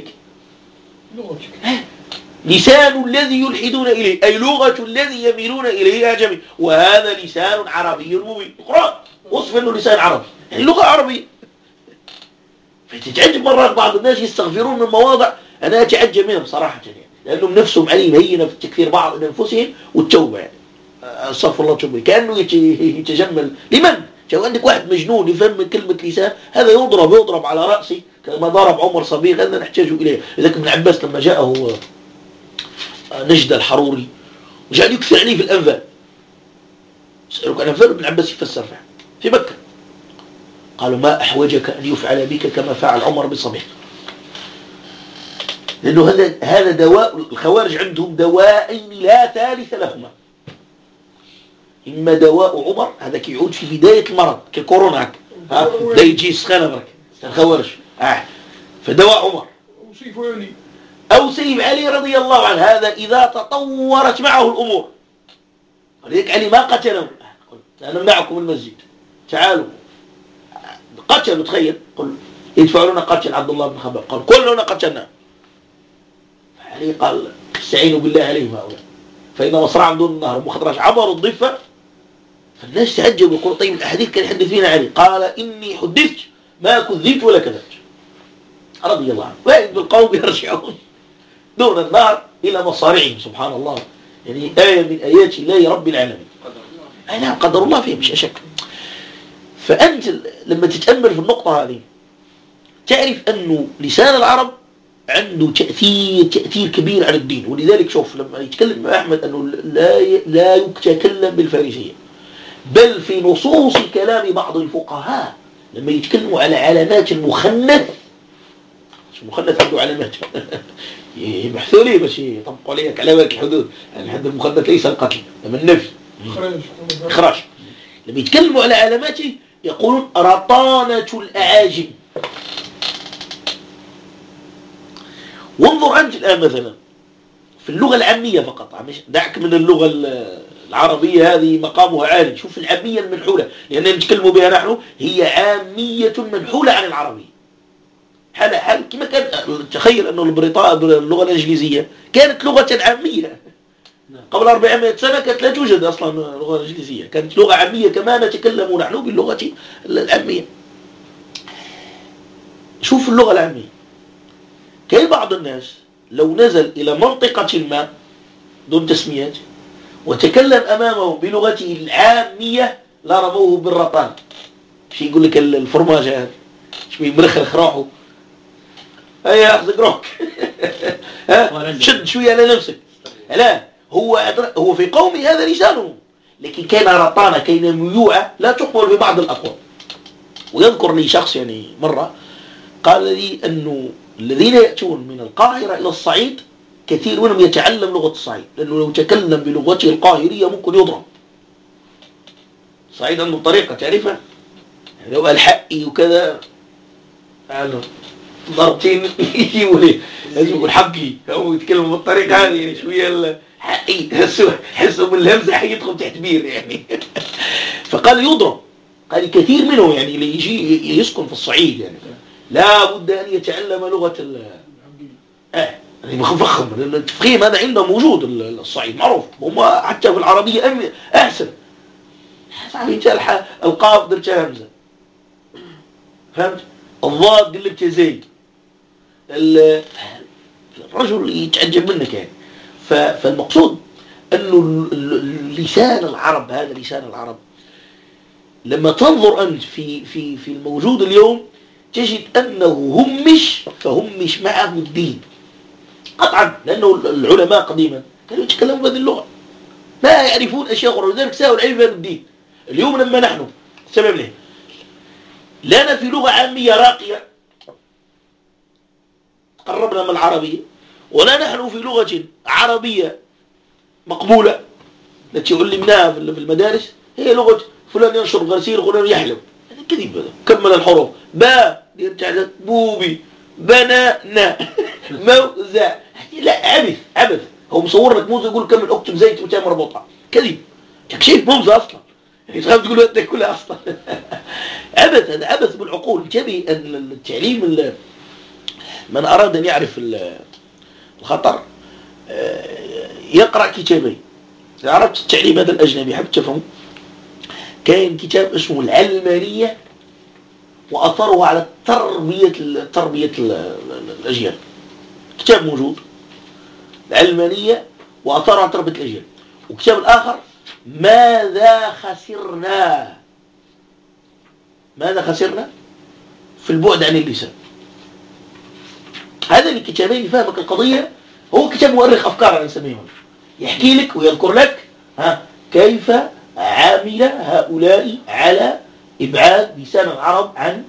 لسان الذي يلحدون إليه أي لغة الذي يميلون إليه أعجمي، وهذا لسان عربي مبين. القرآن وصف أنه لسان عربي يعني لغة عربية. فتتعجب مرات بعض الناس يستغفرون من مواضع أنا أتعجب منهم صراحة يعني، لأنهم نفسهم عليهم هينة في التكفير بعض من أنفسهم والتوبة يعني استغفر الله توبة، كأنه يتجمل. لمن؟ شو عندك واحد مجنون يفهم من كلمة لسان، هذا يضرب على رأسي كما ضرب عمر صبيغ، هذا نحتاج إليه. لذلك ابن عباس لما جاءه نجد الحروري وجعل يكثر عليه في الأنفال، سألوك عن أنفال، ابن عباس يفسر فيها في مكة، قالوا ما أحوجك أن يفعل بك كما فعل عمر بصبيغ، لأنه هذا دواء. الخوارج عندهم دوائين لا ثالث لهما، إما دواء عمر هذا كيعود في بداية المرض كالكورونا لا يجي سخانة برك الخوارج فدواء عمر أو سيف علي رضي الله عنه، هذا إذا تطورت معه الأمور. ولذلك علي ما قتلهم، أنا معكم المسجد تعالوا قتلوا، تخيل قل يدفعوا لنا قتل عبد الله بن خباب، قال كلنا قتلنا. علي قال استعينوا بالله عليهم هؤلاء فإن مصرعهم دون النهر مخدرش عبروا الضفة. فالناس تعجبوا يقولوا طيب الأحاديث كان يحدث فينا علي، قال إني حدثت ما كذبت ولا كذبت رضي الله عنه. وإذ بالقوم يرجعون دون النار إلى مصارعهم، سبحان الله يعني آية من آيات الله رب العالمين. أي نعم قدر الله فيه مش أشك. فأنت لما تتأمل في النقطة هذه تعرف أنه لسان العرب عنده تأثير كبير على الدين. ولذلك شوف لما يتكلم أحمد أنه لا يتكلم بالفارسية، بل في نصوص كلام بعض الفقهاء لما يتكلموا على علامات المخنث، المخنث عنده علامات يبحثوا لي باش يطبقوا عليك علامات الحدود، يعني حد المخنث ليس القتل لما النفي إخراج. لما يتكلموا على علاماته يقولون رطانة الأعاجم. وانظر أنت الآن مثلا في اللغة العامية فقط، دعك من اللغة العربية هذه مقامها عالي، شوف العامية المنحولة لأننا نتكلم بها نحن، هي عامية منحولة عن العربية. حال كما كان تخيل أنه اللغة الإنجليزية كانت لغة عامية قبل 400 سنة، كانت لا توجد أصلا لغة إنجليزية، كانت لغة عامية كما نتكلم نحن باللغة العامية. شوف اللغة العامية، كاين بعض الناس لو نزل إلى منطقة ما دون تسميات وتكلم أمامه بلغته العامية لرموه بالرطان. شي يقول لك الفرماج هذا شوي مرخخ روحه، هيا اخذك روحك شد شوية على نفسك. لا، هو في قومه هذا لسانه، لكن كان رطانة، كان ميوعة لا تقبل ببعض الأقوال. ويذكر لي شخص يعني مرة قال لي أنه الذين يأتون من القاهرة إلى الصعيد كثير منهم يتعلم لغة الصعيد، لأنه لو تكلم بلغته القاهرية ممكن يضرب. الصعيد عنده طريقة تعرفها، لو الحقي وكذا ضربتين يجيبوا لي لازم يقول حقي، هو يتكلم بالطريقة هذه يعني شوية الحقي حسوا بالهمزة حيدخل تحت بير يعني فقال يضرب. قال كثير منهم يعني اللي يجي يسكن في الصعيد يعني لا بد أن يتعلم لغة يعني مفخم. التفخيم هذا عندهم موجود، الصعيد معروف، هم حتى في العربية أحسن. القاف درتها همزة، فهمت؟ الضاد قلبتها زي الرجل يتعجب منك يعني. فالمقصود أنه لسان العرب هذا لسان العرب لما تنظر أنت في الموجود اليوم تجد أنه فهمش معه الدين قطعا، لأنه العلماء قديما كانوا يتكلموا بهذه اللغة، ما يعرفون أشياء أخرى، لذلك ساووا العلم بهذا الدين. اليوم لما نحن سبب له لنا في لغة عامية راقية قربنا من العربية، ولا نحن في لغة عربية مقبولة التي علمناها في المدارس هي لغة فلان ينشر غسيل وفلان يحلم. هذا كذب، هذا كمل الحروف با يرجع بوبي بنانا موزع، لا عبث. هو مصور لك موزة يقول كمل اكتب زيت وتاء مربوطة، كذب. شايف موزة اصلا يعني تخاف تقول هذا كلها اصلا عبث، هذا عبث بالعقول. انتبه ان التعليم من اراد ان يعرف الخطر يقرأ كتابين. إذا عرفت التعليم هذا الأجنبي حبت تفهم، كان كتاب اسمه العلمانية وأثره على تربية الأجيال، كتاب موجود العلمانية وأثره على تربية الأجيال. وكتاب الآخر ماذا خسرنا في البعد عن اللسان. هذا الكتابين يفهمك القضية. هو كتاب مؤرخ أفكار أنا نسميهم، يحكي لك ويذكر لك كيف عامل هؤلاء على إبعاد لسان العرب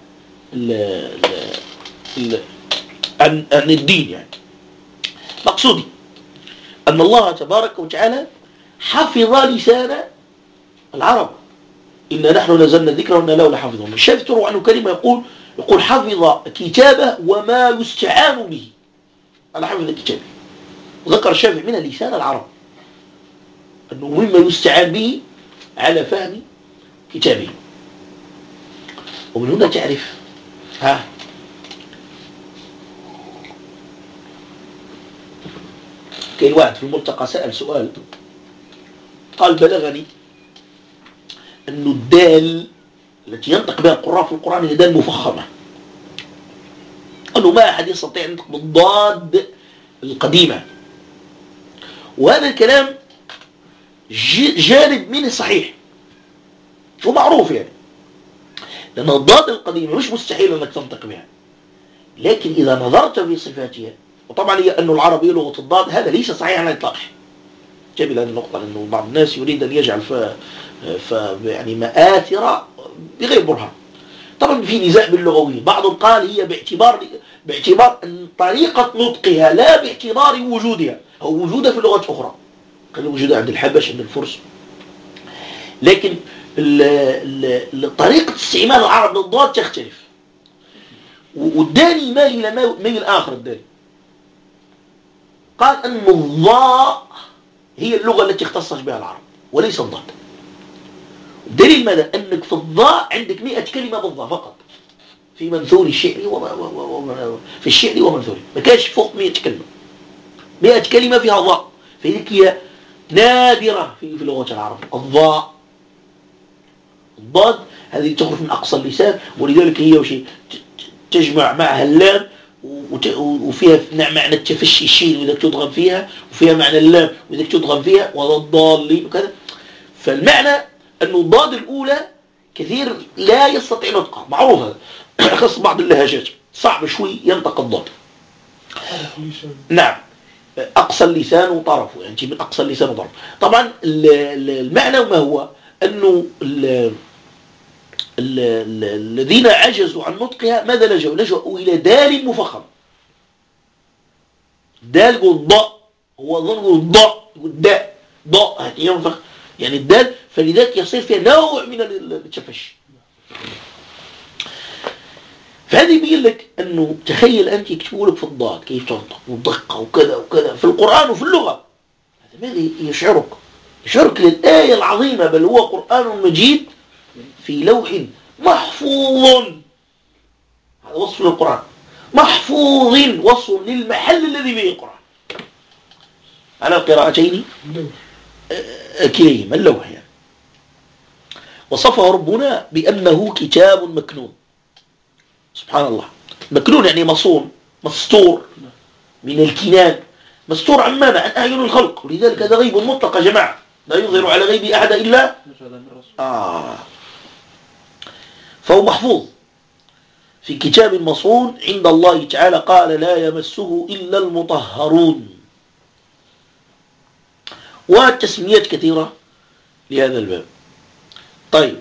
عن الدين. يعني مقصودي أن الله تبارك وتعالى حفظ لسان العرب، إن نحن نزلنا الذكر وإنا له لحافظون. الشافعي تروى عنه كلمة يقول حفظ كتابه وما يستعان به. أنا حفظ كتابه، وذكر الشافعي منها لسان العرب أنه مما يستعان به على فهم كتابه. ومن هنا تعرف كان واحد في الملتقى سأل سؤال، قال بلغني أنه الدال التي ينطق بها القراء في القرآن هي دال مفخمة، أنه ما أحد يستطيع أن ينطق بالضاد القديمة. وهذا الكلام جانب منه صحيح ومعروف يعني، لأن الضاد القديمة مش مستحيل أنك تنطق بها، لكن إذا نظرت في صفاتها، وطبعا هي أن العربية لغة الضاد هذا ليس صحيح على الإطلاق. جميل هذه النقطة، لأنه بعض الناس يريد أن يجعل يعني مآثر بغير برهان. طبعا في نزاع باللغويين، بعضهم قال هي باعتبار أن طريقة نطقها لا باعتبار وجودها أو وجودها في لغات أخرى، كان وجودها عند الحبش عند الفرس، لكن طريقة استعمال العرب للضاد تختلف. والداني مال إلى ميل آخر. الداني قال أن الضاء هي اللغة التي اختصت بها العرب وليس الضاد. الدليل ماذا؟ أنك في الضاء عندك 100 كلمة بالضاء فقط في منثور الشعر في الشعر ومنثوره، ما كانش فوق 100 كلمة. 100 كلمة فيها ضاء، فهذيك هي نادرة في لغة العرب. الضاد هذه تخرج من أقصى اللسان، ولذلك هي وشي تجمع معها اللام وفيها معنى التفشي الشين وإذا تضغم فيها، وفيها معنى اللام وإذا تضغم فيها، ولا الضالين وكذا. فالمعنى أنه الضاد الأولى كثير لا يستطيع نطقها، معروف هذا خاص بعض اللهجات صعب شوي ينطق الضاد. نعم، أقصى اللسان وطرفه، يعني من أقصى اللسان وطرفه. طبعا المعنى ما هو أنه الذين عجزوا عن نطقها ماذا لجأوا إلى دال مفخم. دال يقول ضاء، هو ظن يقول ضاء، يقول داء ضاء، يعني الدال، فلذلك يصير فيها نوع من التفشي. فهذا يبين لك أنه تخيل أنت يكتبوا لك في الضاد كيف تنطق ودقة وكذا وكذا في القرآن وفي اللغة، هذا ماذا يشعرك للآية العظيمة، بل هو قرآن مجيد في لوح محفوظ. هذا وصف للقرآن، محفوظ وصف للمحل الذي فيه القرآن على قراءتين كليهما اللوح يعني. وصفه ربنا بأنه كتاب مكنون. سبحان الله، مكنون يعني مصون، مستور من الكنان، مستور عن ماذا؟ عن أعين الخلق، ولذلك هذا غيب مطلق يا جماعة، لا يظهر على غيب أحد إلا فهو محفوظ في كتاب مصون عند الله تعالى، قال لا يمسه إلا المطهرون. والتسميات كثيرة لهذا الباب. طيب،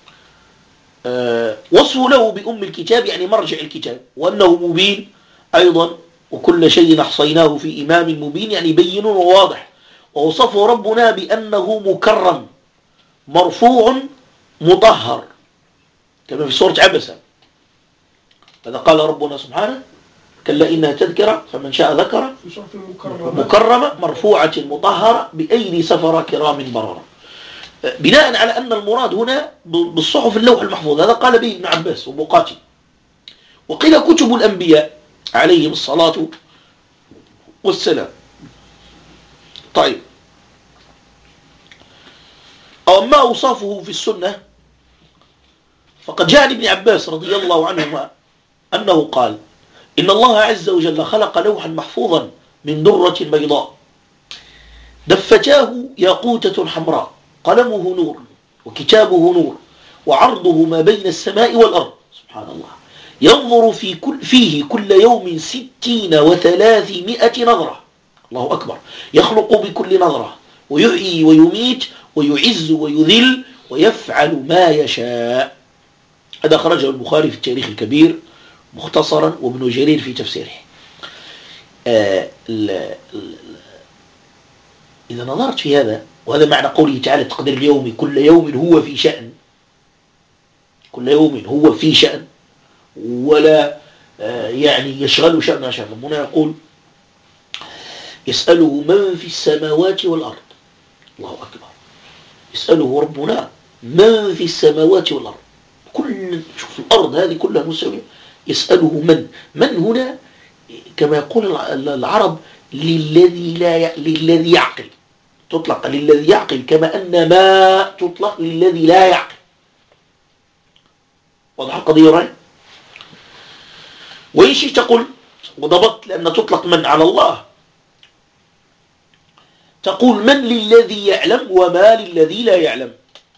وصفه له بأم الكتاب يعني مرجع الكتاب، وأنه مبين أيضا، وكل شيء أحصيناه في إمام مبين يعني بين وواضح. ووصفه ربنا بأنه مكرم مرفوع مطهر كما في سورة عبسة، هذا قال ربنا سبحانه كلا إنها تذكرة فمن شاء ذكره، مكرمة مرفوعة مطهرة بأيدي سفرة كرام بررة، بناء على أن المراد هنا بالصحف اللوح المحفوظ. هذا قال به ابن عباس ومقاتل. وقيل كتب الأنبياء عليهم الصلاة والسلام. طيب، أما أوصافه في السنة فقد جاء عن ابن عباس رضي الله عنهما أنه قال إن الله عز وجل خلق لوحا محفوظا من درة بيضاء دفتاه ياقوتة حمراء، قلمه نور وكتابه نور وعرضه ما بين السماء والأرض. سبحان الله، ينظر فيه كل يوم 60 و300 نظرة. الله أكبر، يخلق بكل نظرة ويحيي ويميت ويعز ويذل ويفعل ما يشاء. هذا خرجه البخاري في التاريخ الكبير مختصرا، وابن جرير في تفسيره. إذا نظرت في هذا، وهذا معنى قوله تعالى تقدير اليوم، كل يوم هو في شأن، كل يوم هو في شأن، ولا يعني يشغل شأن شأن. ربنا يقول يسأله من في السماوات والأرض. الله أكبر، يسأله ربنا من في السماوات والأرض، كل شوف الأرض هذه كلها مساوية، يسأله من هنا كما يقول العرب للذي يعقل، تطلق للذي يعقل كما أن ما تطلق للذي لا يعقل. واضح القضية رأي؟ وإيش تقول وضبط، لأن تطلق من على الله، تقول من للذي يعلم وما للذي لا يعلم.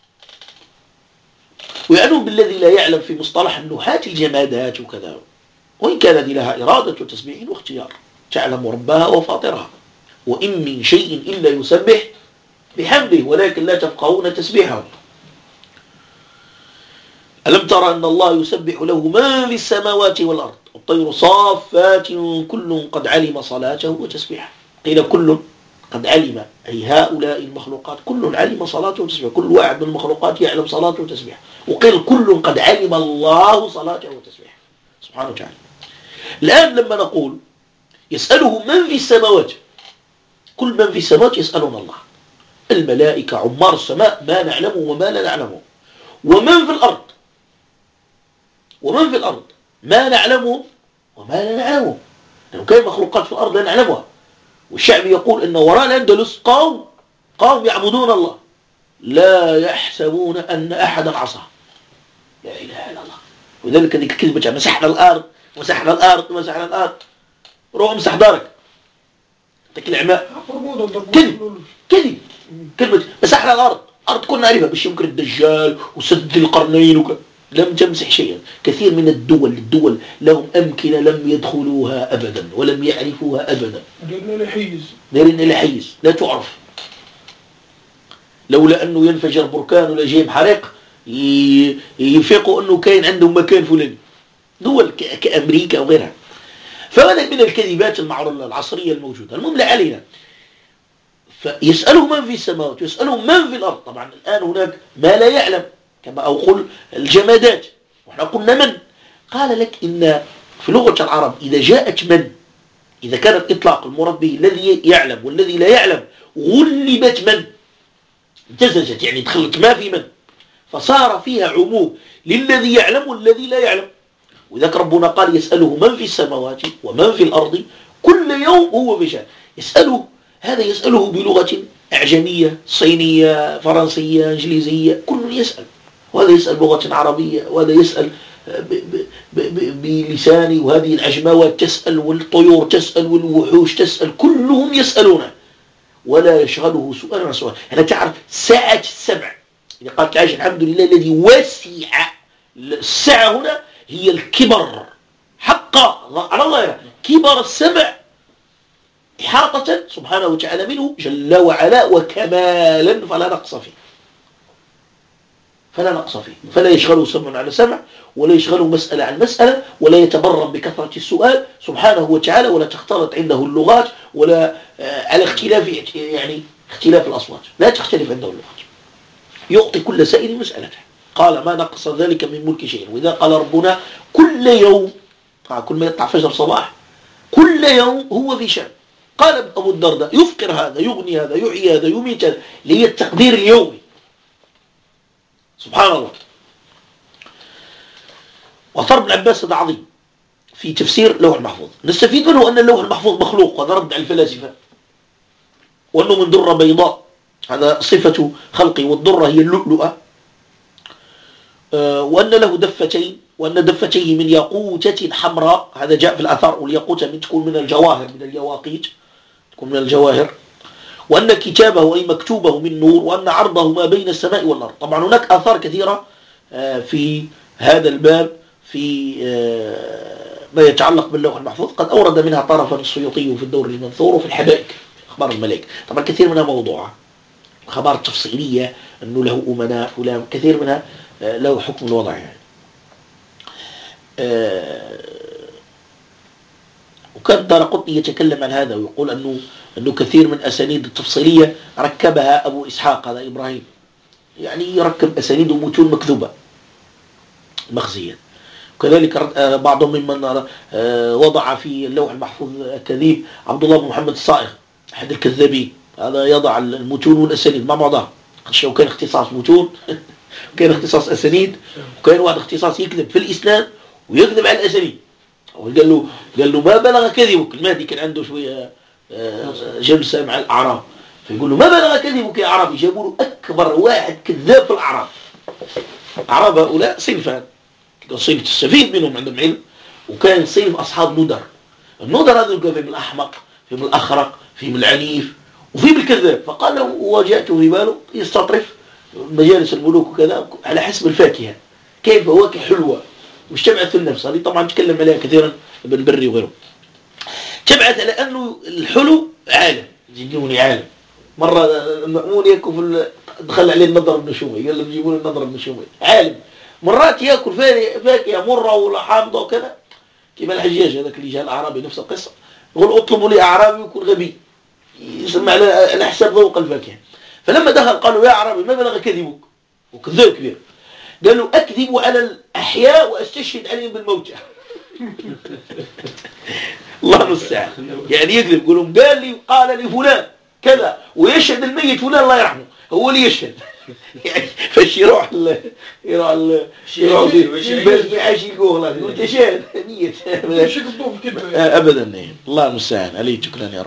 ويعنون بالذي لا يعلم في مصطلح النحاة الجمادات وكذا، وإن كان هذه لها إرادة وتسبيح واختيار، تعلم ربها وفاطرها، وإن من شيء إلا يسبح بحمده ولكن لا تفقهون تسبيحه. ألم ترى أن الله يسبح له ما في السماوات والأرض والطير صافات كل قد علم صلاته وتسبيحه. قيل كل قد علم، أي هؤلاء المخلوقات كل علم صلاته وتسبيحه، كل واحد من المخلوقات يعلم صلاته وتسبيحه. وقيل كل قد علم الله صلاته وتسبيحه سبحانه وتعالى. الآن لما نقول يسأله من في السماوات، كل من في السماوات يسألون الله، الملائكة عمار السماء ما نعلمه وما لا نعلمه، ومن في الأرض، ومن في الأرض ما نعلمه وما لا نعلمه، لأنه كان مخلوقات في الأرض لا نعلمها. والشعب يقول إن وراء الأندلس قوم يعبدون الله لا يحسبون أن أحدا عصاه، لا إله إلا الله. وذلك هذه كذبة مسحنا الأرض مسحنا الأرض روح امسح دارك. العماء كذب كلمة مسحنا الأرض كنا نعرفها باش ينكر الدجال وسد القرنين لم تمسح شيئا. كثير من الدول لهم أمكنة لم يدخلوها أبدا ولم يعرفوها أبدا. دارين لحيز لا تعرف، لولا أنه ينفجر بركان ولا جيب حريق يفيقوا أنه كان عندهم مكان فلاني. دول كأمريكا وغيرها. فهذا من الكذبات المعروفة العصرية الموجودة. المهم لا علينا. فيسأله من في السماوات يسأله من في الأرض. طبعا الآن هناك ما لا يعلم كما أقول الجمادات، وإحنا قلنا من. قال لك إن في لغة العرب إذا جاءت من، إذا كان الإطلاق المراد به الذي يعلم والذي لا يعلم، غلبت من امتزجت، يعني دخلت ما في من، فصار فيها عموم للذي يعلم والذي لا يعلم. وذلك ربنا قال يسأله من في السماوات ومن في الأرض كل يوم هو بشأن. يسأله، هذا يسأله بلغة أعجمية صينية فرنسية إنجليزية، كل يسأل، وهذا يسأل بلغة عربية، وهذا يسأل بلساني، وهذه العجماوات تسأل، والطيور تسأل، والوحوش تسأل، كلهم يسألونه ولا يشغله سؤال عن سؤال. أنا تعرف ساعة السبع، إذا قالت العاش الحمد لله الذي وسع الساعة هنا هي الكبر حقا على الله، كبر السبع إحاطة سبحانه وتعالى منه جل وعلا وكمالا فلا نقص فيه، فلا يشغله سمع على سمع، ولا يشغله مسألة عن مسألة، ولا يتبرم بكثرة السؤال سبحانه وتعالى، ولا تختلط عنده اللغات، ولا على اختلاف يعني اختلاف الأصوات، لا تختلف عنده اللغات، يعطي كل سائل مسألته. قال ما نقص ذلك من ملك شيء. وإذا قال ربنا كل يوم، كل ما يطلع فجر صباح كل يوم هو في شأن. قال أبو الدرداء يفقر هذا يغني هذا يعي هذا يميت هذا، لهي التقدير اليومي. سبحان الله. وطر ابن عباس هذا عظيم في تفسير اللوح المحفوظ. نستفيد منه أن اللوح المحفوظ مخلوق، وهذا رد على الفلاسفة، وأنه من درة بيضاء، هذا صفة خلقه، والدرة هي اللؤلؤة، وأن له دفتين، وأن دفتيه من ياقوتة حمراء، هذا جاء في الأثر، والياقوتة تكون من الجواهر، من اليواقيت، تكون من الجواهر. وأن كتابه أي مكتوبه من نور، وأن عرضه ما بين السماء والأرض. طبعا هناك آثار كثيرة في هذا الباب في ما يتعلق باللوح المحفوظ، قد أورد منها طرفا السيوطي في الدور المنثور وفي الحدائق أخبار الملائكة. طبعا كثير منها موضوعة، خبر تفصيلية أنه له أمناء فلان، كثير منها له حكم الوضع يعني. وكان الدارقطني يتكلم عن هذا ويقول أنه كثير من أسانيد التفصيلية ركبها أبو إسحاق هذا إبراهيم، يعني يركب أسانيد ومتون مكذوبة مخزية. وكذلك بعضهم ممن وضع في اللوح المحفوظ كذيب عبد الله بن محمد الصائغ أحد الكذابين، هذا يضع المتون والأسانيد مع بعضها، وكان اختصاص متون وكان اختصاص أسانيد، وكان واحد اختصاص يكذب في الإسناد ويكذب على الأسانيد. قال له ما بلغ كذبك. المهدي كان عنده شوية جلسة مع الأعراب، فيقول له ما بلغ كذبك يا أعرابي. جابوا له أكبر واحد كذاب في الأعراب. الأعراب هؤلاء صنفان، صنف تستفيد منهم عندهم علم، وكان صنف أصحاب ندر. الندر هذا يلقى فيهم الأحمق، فيهم الأخرق، فيهم العنيف، وفيهم الكذاب. فقال له وجاءته في باله يستطرف مجالس الملوك وكذا على حسب الفاكهة، كيف فواكه حلوة واجتمعت في النفس. هذه طبعا تكلم عليها كثيرا ابن بري وغيره. جمعت على أنه الحلو عالم، يجيبوني عالم. مرة المأمون يأكل دخل عليه النظر النشومي، قال له يجيبون النظر النشومي عالم. مرات يأكل فاكهة مرة ولا حامضة وكذا، كما الحجاج هذاك اللي جاء الأعرابي نفس القصة، يقول اطلبوا لي أعرابي يكون غبي يسمع على حساب ذوق الفاكهة. فلما دخل قالوا يا أعرابي ما بلغ كذبك، وكذاب كبير. قالوا أكذب على الأحياء وأستشهد عليهم بالموتى. الله المستعان، يعني يكذب. يقولون قال لي فلان كذا، ويشهد الميت فلان الله يرحمه هو اللي يشهد. يعني فاش يروح يعشقوه يقول انت شاهد نية ابدا. الله المستعان، عليه شكرا يا رب.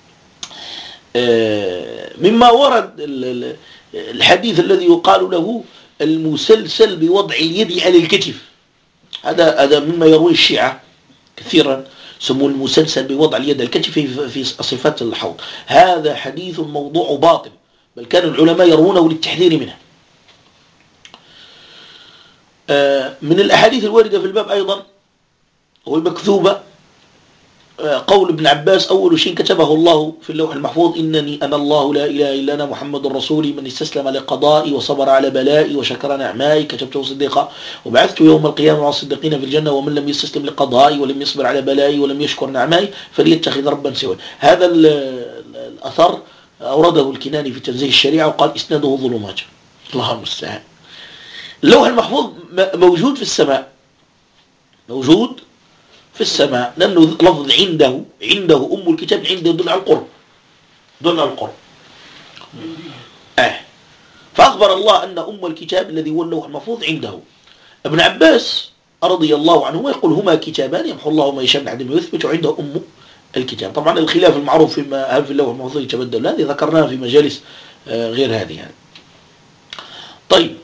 مما ورد الحديث الذي يقال له المسلسل بوضع اليد على الكتف، هذا مما يروي الشيعة كثيرا سموه المسلسل بوضع اليد الكتف في صفات الحوض. هذا حديث موضوع باطل، بل كان العلماء يرونه للتحذير منه. من الأحاديث الواردة في الباب أيضا والمكذوبة قول ابن عباس: أول شيء كتبه الله في اللوح المحفوظ إنني أنا الله لا إله إلا أنا محمد رسولي من استسلم لقضائي وصبر على بلائي وشكر نعمائي كتبته صديقا وبعثته يوم القيامة مع الصديقين في الجنة ومن لم يستسلم لقضائي ولم يصبر على بلائي ولم يشكر نعمائي فليتخذ ربا سواه. هذا الأثر أورده الكناني في تنزيه الشريعة وقال إسناده ظلمات. الله المستعان. اللوح المحفوظ موجود في السماء، موجود في السماء، لأنه لفظ عنده أم الكتاب، عنده يدل على القرب، يدل على القرب. فأخبر الله أن أم الكتاب الذي هو اللوح المحفوظ عنده. ابن عباس رضي الله عنهما يقول: هما كتابان يمحو الله ما يشاء من عدم ويثبت، وعنده أم الكتاب. طبعا الخلاف المعروف فيما هل في اللوح المحفوظ يتبدل، هذه ذكرناها في مجالس غير هذه يعني. طيب،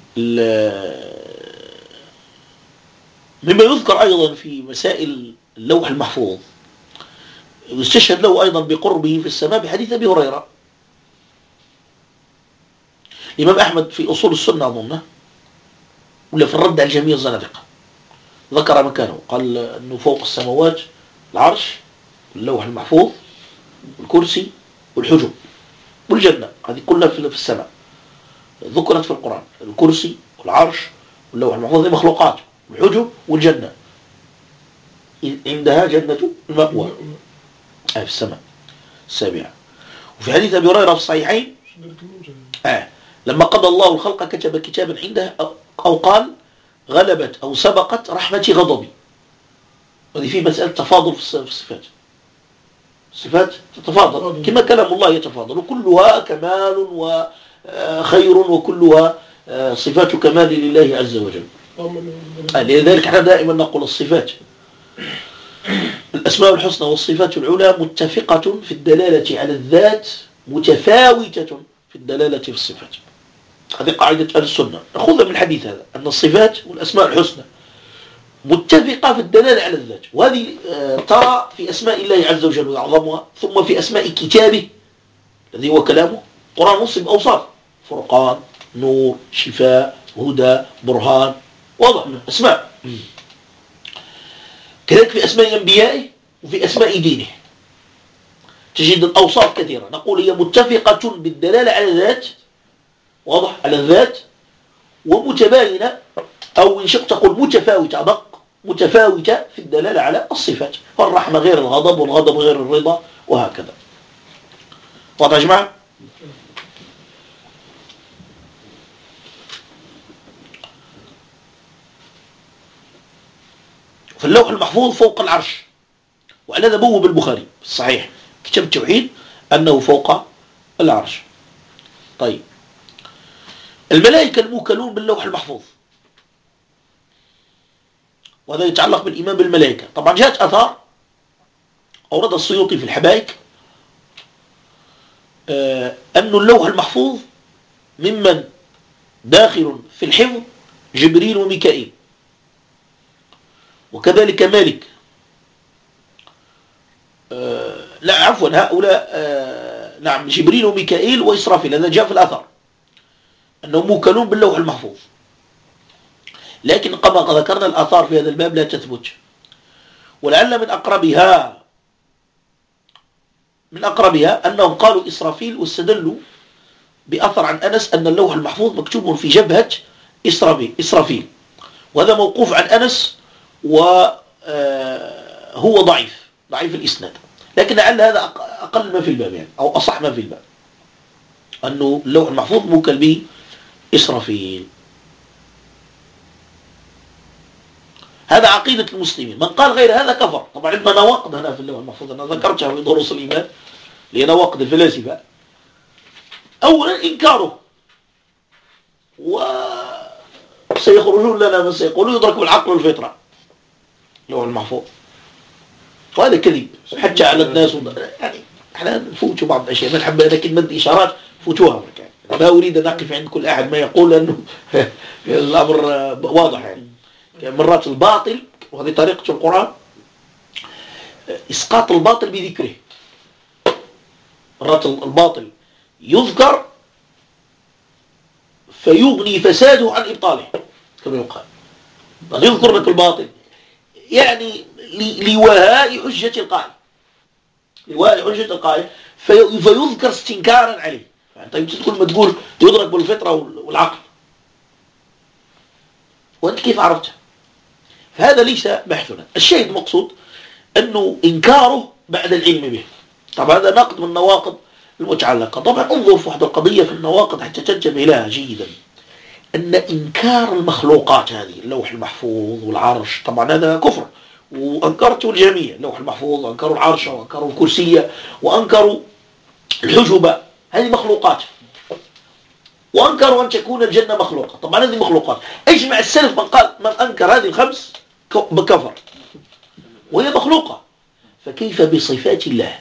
مما يذكر أيضا في مسائل اللوح المحفوظ يستشهد له أيضا بقربه في السماء بحديث أبي هريرة. الإمام أحمد في أصول السنة أظنه ولا في الرد على جميع الزنادقة ذكر مكانه، قال أنه فوق السماوات العرش اللوح المحفوظ والكرسي والحجب والجنة، هذه كلها في السماء ذكرت في القرآن. الكرسي والعرش واللوح المحفوظ مخلوقات، الحجب والجنة عندها جنة المأوى في السماء السابعة. وفي حديث أبي هريرة في الصحيحين لما قضى الله الخلق كتب كتابا عنده أو قال غلبت أو سبقت رحمتي غضبي. وهذه في مسألة تفاضل في الصفات، الصفات تتفاضل كما كلام الله يتفاضل، وكلها كمال وخير وكلها صفات كمال لله عز وجل. لذلك احنا دائما نقول الصفات الأسماء الحسنى والصفات العلى متفقة في الدلالة على الذات، متفاوتة في الدلالة في الصفات. هذه قاعدة أهل السنة نأخذها من الحديث هذا، أن الصفات والأسماء الحسنى متفقة في الدلالة على الذات، وهذه ترى في أسماء الله عز وجل وأعظمها، ثم في أسماء كتابه الذي هو كلامه قرآن نصب أوصاف: فرقان، نور، شفاء، هدى، برهان، واضح أسماء. كذلك في أسماء أنبيائه وفي أسماء دينه تجد الأوصاف كثيرة، نقول هي متفقة بالدلالة على الذات، واضح على الذات، ومتباينة أو إن شئت تقول متفاوتة، أدق متفاوتة في الدلالة على الصفات، فالرحمة غير الغضب والغضب غير الرضا وهكذا. واضح يا جماعة؟ فاللوح المحفوظ فوق العرش، وعلى هذا بوب البخاري في الصحيح كتاب التوحيد أنه فوق العرش. طيب، الملائكة الموكلون باللوح المحفوظ، وهذا يتعلق بالإيمان بالملائكة. طبعا جاءت أثار أورد السيوطي في الحبائك أن اللوح المحفوظ ممن داخل في الحفظ جبريل وميكائيل، وكذلك مالك لا عفوا هؤلاء نعم جبريل وميكائيل وإسرافيل، هذا جاء في الأثر أنهم موكلون باللوح المحفوظ. لكن كما ذكرنا الآثار في هذا الباب لا تثبت، ولعل من أقربها أنهم قالوا إسرافيل، واستدلوا بأثر عن أنس أن اللوح المحفوظ مكتوب في جبهة إسرافيل، وهذا موقوف عن أنس وهو ضعيف الإسناد، لكن لعل هذا أقل ما في الباب يعني، أو أصح ما في الباب، أنه اللوح المحفوظ موكل به إسرافيل. هذا عقيدة المسلمين. من قال غير هذا كفر. طبعا عندنا نواقض هنا في اللوح المحفوظ، أنا ذكرتها في دروس الإيمان لنواقض الفلاسفة. أولا إنكاره، وسيخرجون لنا من سيقولون يدرك بالعقل والفطرة اللوح المحفوظ، وهذا كذب حتى على الناس. يعني احنا نفوتوا بعض الأشياء، ما نحب هذا كلمة إشارات فوتوها، لا أريد أن أقف عند كل أحد ما يقول لأنه الأمر واضح يعني. مرات الباطل، وهذه طريقة القرآن، إسقاط الباطل بذكره. مرات الباطل يذكر فيغني فساده عن إبطاله كما يقال. يذكر لك الباطل يعني لوهاء حجة القائل، لوهاء حجة القائل، فيذكر استنكارا عليه. يعني طيب تقول ما تقول يدرك بالفطرة والعقل، وأنت كيف عرفتها؟ فهذا ليس بحثنا. الشيء المقصود أنه إنكاره بعد العلم به. طبعا هذا نقد من النواقض المتعلقة. طبعا انظر في واحدة القضية في النواقض حتى تنتبه لها جيدا، أن إنكار المخلوقات هذه، اللوح المحفوظ والعرش، طبعا هذا كفر، وأنكرته الجميع. اللوح المحفوظ وأنكروا العرش وأنكروا الكرسية وأنكروا الحجبة، هذه مخلوقات، وأنكروا أن تكون الجنة مخلوقة. طبعا هذه مخلوقات. أجمع السلف من قال من أنكر هذه الخمس بكفر، وهي مخلوقة. فكيف بصفات الله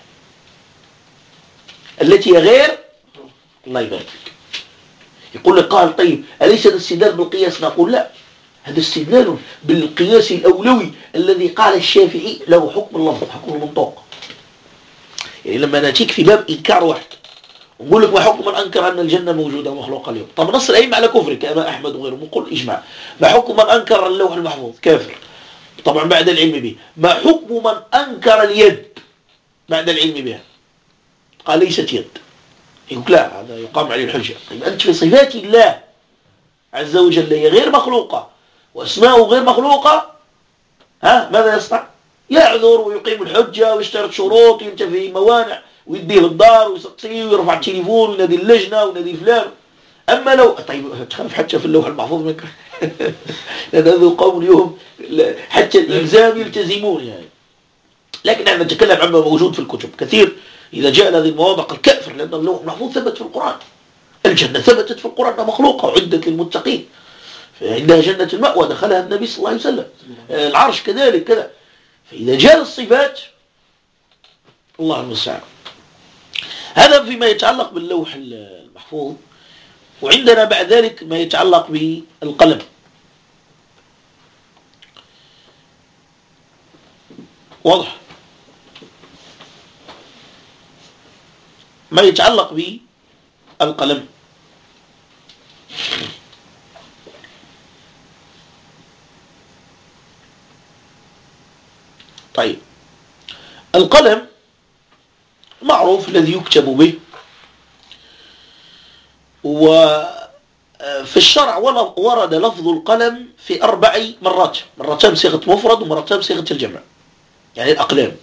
التي غير؟ الله يبارك فيك. يقول لك قال طيب أليس هذا استدلال بالقياس؟ نقول لا، هذا استدلال بالقياس الأولوي الذي قال الشافعي له حكم اللفظ، حكم المنطوق. يعني لما نأتيك في باب إنكار واحد ونقول لك ما حكم من أنكر أن الجنة موجودة مخلوقة اليوم؟ طب نص الأئمة على كفر كأمام أحمد وغيره، نقول إجماع. ما حكم من أنكر اللوح المحفوظ؟ كافر، طبعا بعد العلم به. ما حكم من أنكر اليد بعد العلم بها؟ قال ليست يد. يقول لا، هذا يقام عليه الحجة. طيب أنت في صفات الله عز وجل هي غير مخلوقة وأسماؤه غير مخلوقة، ماذا يصنع؟ يعذر ويقيم الحجة ويشترط شروط وينتفي موانع ويديه الدار ويسقسيه ويرفع التليفون وينادي اللجنة وينادي فلان. أما لو طيب تخالف حتى في اللوح المحفوظ منك لأن هذا قوم اليوم حتى الإلزام يلتزمون يعني. لكن نحن نتكلم عما موجود في الكتب كثير. إذا جاء هذه المواضع قال كافر، لأن اللوح المحفوظ ثبت في القرآن. الجنة ثبتت في القرآن أنها مخلوقة وعدت للمتقين، عندها جنة المأوى دخلها النبي صلى الله عليه وسلم. العرش كذلك كذا. فإذا جاء الصفات الله المستعان. هذا فيما يتعلق باللوح المحفوظ. وعندنا بعد ذلك ما يتعلق بالقلم. واضح؟ ما يتعلق بالقلم. طيب القلم معروف الذي يكتب به، وفي الشرع ورد لفظ القلم في 4 مرات، مرتين بصيغة مفرد ومرتين بصيغة الجمع. يعني الأقلام،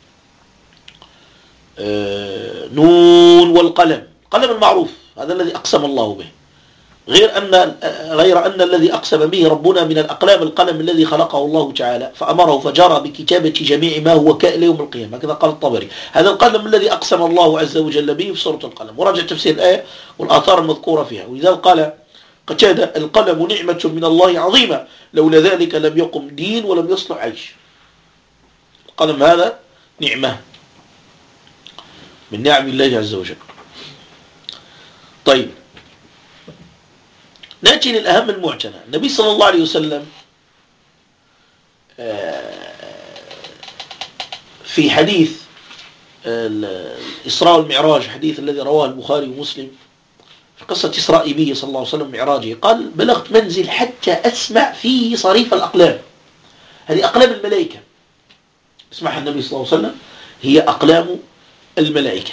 نون والقلم، القلم المعروف هذا الذي أقسم الله به، غير أن الذي أقسم به ربنا من الأقلام القلم الذي خلقه الله تعالى فأمره فجرى بكتابة جميع ما هو كائن يوم القيامة، كذا قال الطبري. هذا القلم الذي أقسم الله عز وجل به في سورة القلم، وراجع تفسير الآية والآثار المذكورة فيها. ولذلك قال قتادة القلم نعمة من الله عظيمة لولا ذلك لم يقم دين ولم يصلح عيش. القلم هذا نعمة من نعم الله عز وجل. طيب نأتي للأهم المعتنى. النبي صلى الله عليه وسلم في حديث الإسراء والمعراج، حديث الذي رواه البخاري ومسلم في قصة إسراء به صلى الله عليه وسلم معراجه، قال بلغت منزل حتى أسمع فيه صريف الأقلام. هذه أقلام الملائكة، اسمعها النبي صلى الله عليه وسلم، هي أقلام الملائكة.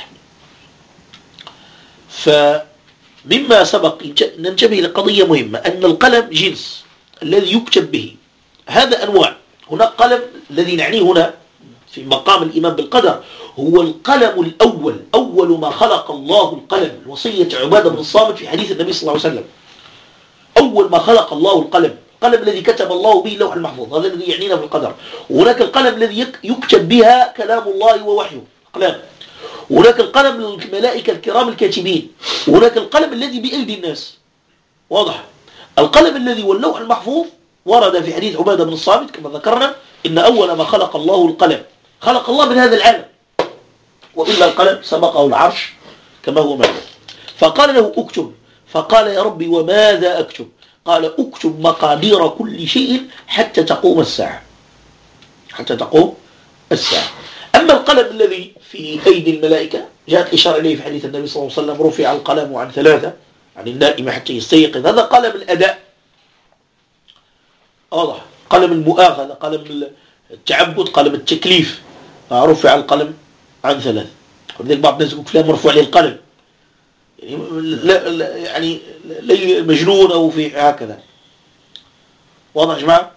فمما سبق ننتبه لقضية مهمة، أن القلم جنس الذي يكتب به، هذا أنواع. هناك قلم الذي نعنيه هنا في مقام الإيمان بالقدر هو القلم الأول، أول ما خلق الله القلم، وصية عبادة بن الصامت في حديث النبي صلى الله عليه وسلم. أول ما خلق الله القلم، القلم الذي كتب الله به اللوح المحفوظ، هذا الذي يعنينا بالقدر. وهناك القلم الذي يكتب بها كلام الله ووحيه، أقلام. وهناك القلم الملائكة الكرام الكاتبين، وهناك القلم الذي بأيدي الناس. واضح؟ القلم الذي واللوح المحفوظ ورد في حديث عبادة بن الصامت كما ذكرنا إن أول ما خلق الله القلم، خلق الله من هذا العالم، وإلا القلم سبقه العرش كما هو معلوم. فقال له اكتب، فقال يا ربي وماذا أكتب؟ قال اكتب مقادير كل شيء حتى تقوم الساعة، حتى تقوم الساعة. أما القلم الذي في أيدي الملائكة جاءت إشارة إليه في حديث النبي صلى الله عليه وسلم: رفع القلم عن 3، عن النائم حتى يستيقظ. هذا قلم الأداء، واضح، قلم المؤاخذة، قلم التعبد، قلم التكليف. رفع القلم عن 3. ولذلك بعض الناس يقول فلان مرفوع عليه القلم، يعني لي مجنون أو في هكذا. واضح يا جماعة؟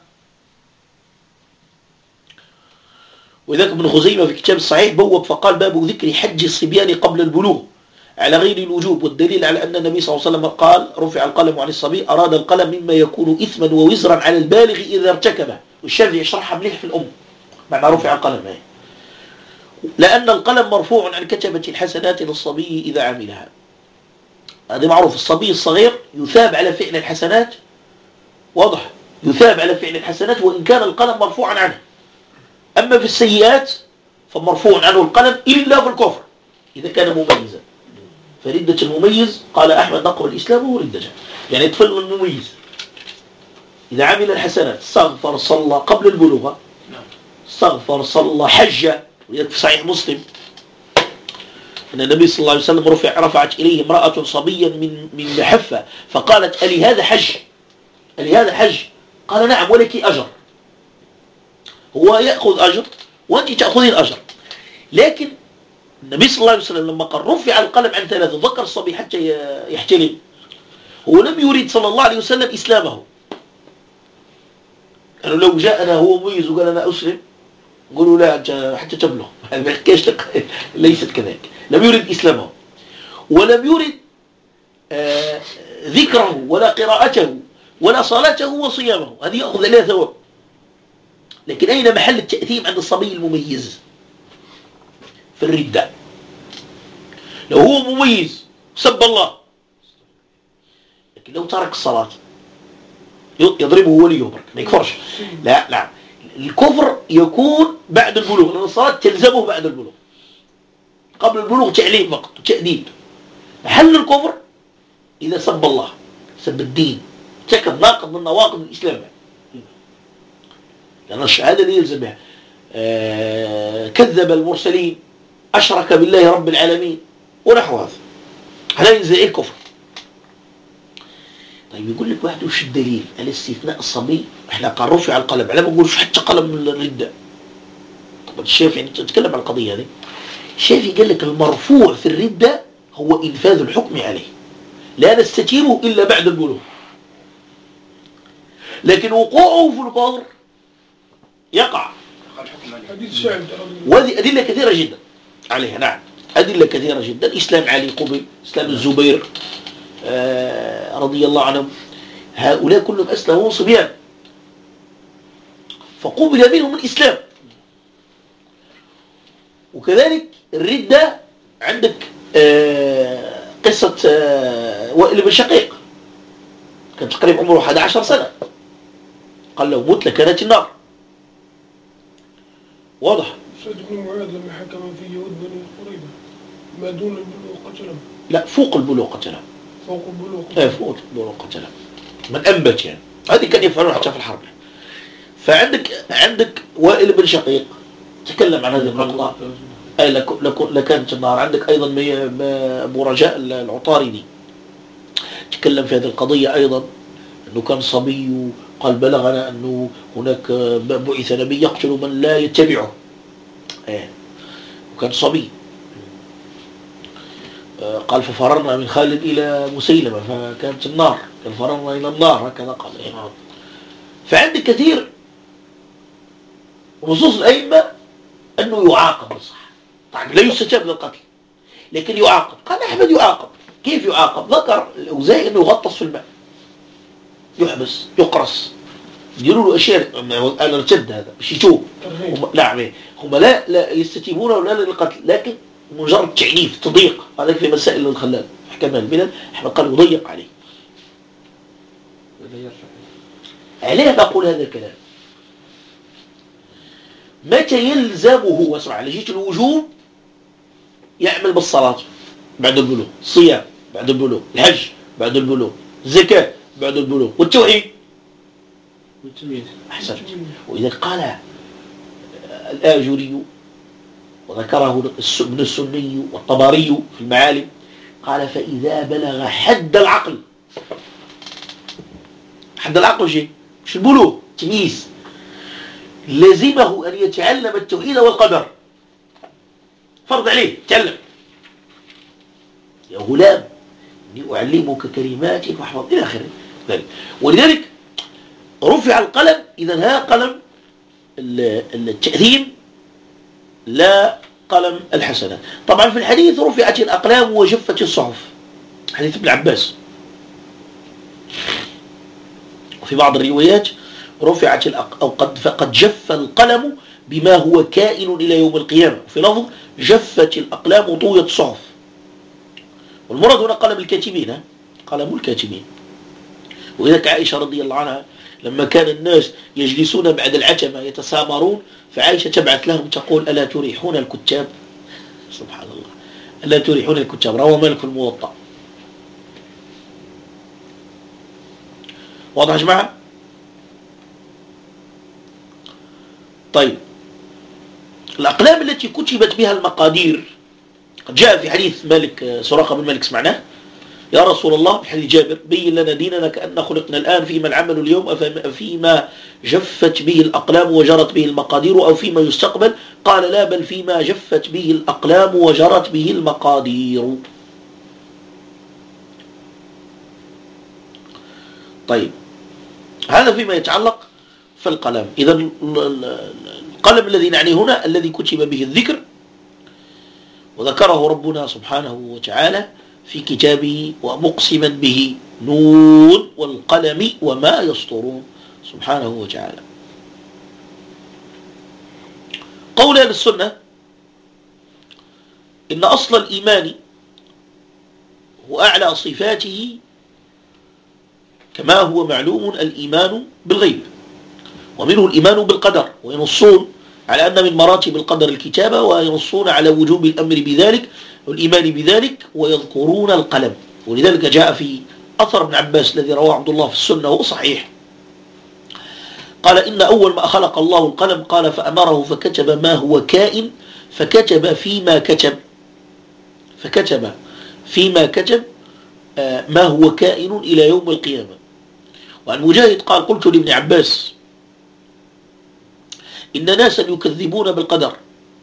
وذلك ابن خزيمة في كتاب الصحيح بوب فقال: باب ذكر حج الصبيان قبل البلوغ على غير الوجوب، والدليل على أن النبي صلى الله عليه وسلم قال: رفع القلم عن الصبي، أراد القلم مما يكون إثما ووزرا على البالغ إذا ارتكبه. والشافعي يشرحها مليح في الأم معنى رفع القلم، لأن القلم مرفوع عن كتبة الحسنات للصبي إذا عملها. هذا معروف، الصبي الصغير يثاب على فعل الحسنات، واضح، يثاب على فعل الحسنات وإن كان القلم مرفوعا عنه. أما في السيئات فمرفوع عنه القلم إلا في الكفر إذا كان مميزا. فردة المميز قال أحمد نقر الإسلام هو ردته، يعني طفل المميز إذا عمل الحسنات استغفر صلى قبل البلوغ، استغفر صلى حج. ويذكر في صحيح مسلم أن النبي صلى الله عليه وسلم رفعت إليه امرأة صبيا من محفة فقالت: ألي هذا حج؟ ألي هذا حج؟ قال: نعم ولك أجر. هو يأخذ أجر وأنت تأخذين أجر. لكن النبي صلى الله عليه وسلم لما قال رفع القلم عن 3 ذكر الصبي حتى يحتلم، هو لم يريد صلى الله عليه وسلم إسلامه. يعني لو جاءنا هو مميز وقال أنا أسلم نقولوا لا حتى تبلغ، ليست كذلك. لم يرد إسلامه ولم يرد ذكره ولا قراءته ولا صلاته وصيامه، هذه يأخذ عليها ثواب. لكن أين محل التأثيم عند الصبي المميز؟ في الردة. لو هو مميز سب الله، لكن لو ترك الصلاة يضربه وليه برك ما يكفرش. لا الكفر يكون بعد البلوغ، لأن الصلاة تلزمه بعد البلوغ. قبل البلوغ تعليم فقط وتأديب. محل الكفر إذا سب الله، سب الدين، ارتكب ناقض من نواقض الإسلام، لأن الشهادة اللي يلزم بها، كذب المرسلين، أشرك بالله رب العالمين ونحو هذا، هذا ينزل إيه الكفر. طيب يقول لك واحد وش الدليل على استثناء الصبي؟ احنا قال رفع القلم، على ما نقولش حتى قلم الردة. طب الشافعي نتكلم عن القضية هذه. الشافعي قال لك المرفوع في الردة هو إنفاذ الحكم عليه، لا نستتيبه إلا بعد البلوغ. لكن وقوعه في الكفر يقع. وهذه أدلة كثيرة جدا عليها. نعم أدلة كثيرة جدا. إسلام علي قبل، إسلام الزبير رضي الله عنهم، هؤلاء كلهم أسلموا صبيان فقبل منهم الإسلام. وكذلك الردة عندك قصة وائل بن شقيق، كان تقريبا عمره 11 سنة، قال لو مت لكانت النار. واضح؟ سيد بن معاذ لما حكم في يهود بني قريظة ما دون البلوغ قتلهم. لا فوق البلوغ قتلهم. فوق البلوغ. فوق البلوغ قتلهم من أنبت يعني. هذه كان يفعلون حتى في الحرب. فعندك وائل بن شقيق تكلم عن هذه النقطة، أي لكانت النار. عندك أيضا أبو رجاء العطاردي تكلم في هذه القضية أيضا، أنه كان صبي وقال بلغنا أنه هناك بعث نبي يقتل من لا يتبعه، وكان صبي. قال ففررنا من خالد إلى مسيلمة فكانت النار، كان فررنا إلى النار، هكذا قال. فعندك كثير نصوص الأئمة أنه يعاقب بالصح. طيب لا يستجاب للقتل لكن يعاقب. قال أحمد يعاقب. كيف يعاقب؟ ذكر الأوزاعي أنه يغطس في الماء، يحبس، يقرص، يديروا له أشياء. أنا ارتد هذا مش يتوب. نعم هم لا يستجيبون ولا للقتل، لكن مجرد تعنيف، تضييق. هذا في مسائل الخلال أحكام الملل أحمد قال يضيق عليه. عليه نقول هذا الكلام. متى يلزمه؟ واسمع، على جهة الوجوب يعمل بالصلاة بعد البلوغ، الصيام بعد البلوغ، الحج بعد البلوغ، الزكاة بعد البلوغ، والتوحيد أحسن. وإذا قال الآجري وذكره ابن السني والطبري في المعالم. قال فإذا بلغ حد العقل، حد العقل شيء مش البلوغ، تمييز، لزمه أن يتعلم التوحيد والقدر، فرض عليه تعلم. يا غلام إني أعلمك كلمات واحفظ إلى آخره. ولذلك رفع القلم. إذن ها قلم التأثيم لا قلم الحسنات. طبعا في الحديث رفعت الأقلام وجفت الصحف، حديث ابن عباس. وفي بعض الروايات رفعت أو قد جف القلم بما هو كائن إلى يوم القيامة. وفي لفظ جفت الأقلام وطويت الصحف. والمراد هنا قلم الكاتبين، قلم الكاتبين. وإذا عائشة رضي الله عنها لما كان الناس يجلسون بعد العتمة يتسامرون، فعائشة تبعث لهم تقول ألا تريحون الكتاب؟ سبحان الله، ألا تريحون الكتاب. روى مالك في الموطأ. واضح يا جماعة؟ طيب، الأقلام التي كتبت بها المقادير قد جاء في حديث مالك سراقة بن مالك سمعناه: يا رسول الله، في حديث جابر: بين لنا ديننا كأن خلقنا الآن، فيما العمل اليوم فيما جفت به الأقلام وجرت به المقادير أو فيما يستقبل؟ قال لا، بل فيما جفت به الأقلام وجرت به المقادير. طيب، هذا فيما يتعلق في القلم. إذا القلم الذي نعني هنا الذي كتب به الذكر، وذكره ربنا سبحانه وتعالى في كتابه ومقسما به: نون والقلم وما يسطرون، سبحانه وتعالى. قول أهل السنة إن أصل الإيمان هو أعلى صفاته كما هو معلوم الإيمان بالغيب، ومنه الإيمان بالقدر، وينصون على أن من مراتب القدر الكتابة، وينصون على وجوب الأمر بذلك والإيمان بذلك، ويذكرون القلم. ولذلك جاء في أثر ابن عباس الذي رواه عبد الله في السنة وهو صحيح، قال: إن أول ما خلق الله القلم قال فأمره فكتب ما هو كائن، فكتب فيما كتب ما هو كائن إلى يوم القيامة. وعن مجاهد قال: قلت لابن عباس: إن ناسا يكذبون بالقدر،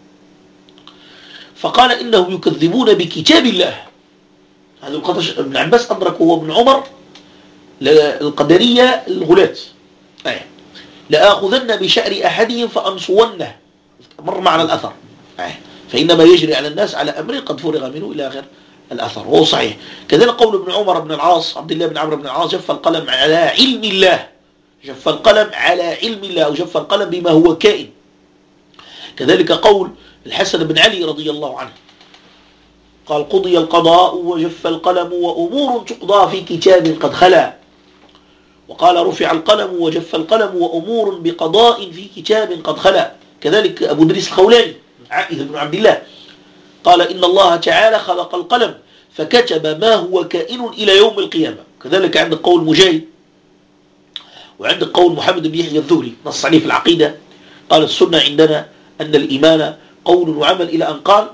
فقال: إنهم يكذبون بكتاب الله. هذا ابن عباس أدركه وابن عمر القدرية الغلاة. لآخذن بشعر أحدهم فأنصونه، مر معنا الأثر، فإنما يجري على الناس على أمر قد فرغ منه إلى آخر الأثر، وهو صحيح. كذلك قول ابن عمر بن العاص، عبد الله بن عمرو بن العاص: جف القلم على علم الله، جف القلم على علم الله، أو جف القلم بما هو كائن. كذلك قول الحسن بن علي رضي الله عنه قال: قضي القضاء وجف القلم وأمور تقضى في كتاب قد خلا. وقال: رفع القلم وجف القلم وأمور بقضاء في كتاب قد خلا. كذلك أبو إدريس الخولاني عائذ بن عبد الله قال: إن الله تعالى خلق القلم فكتب ما هو كائن إلى يوم القيامة. كذلك عند قول مجاهد وعند قول محمد بن يحيى الذهلي نص عليه في العقيدة، قال: السنة عندنا أن الإيمان قول وعمل، إلى أن قال: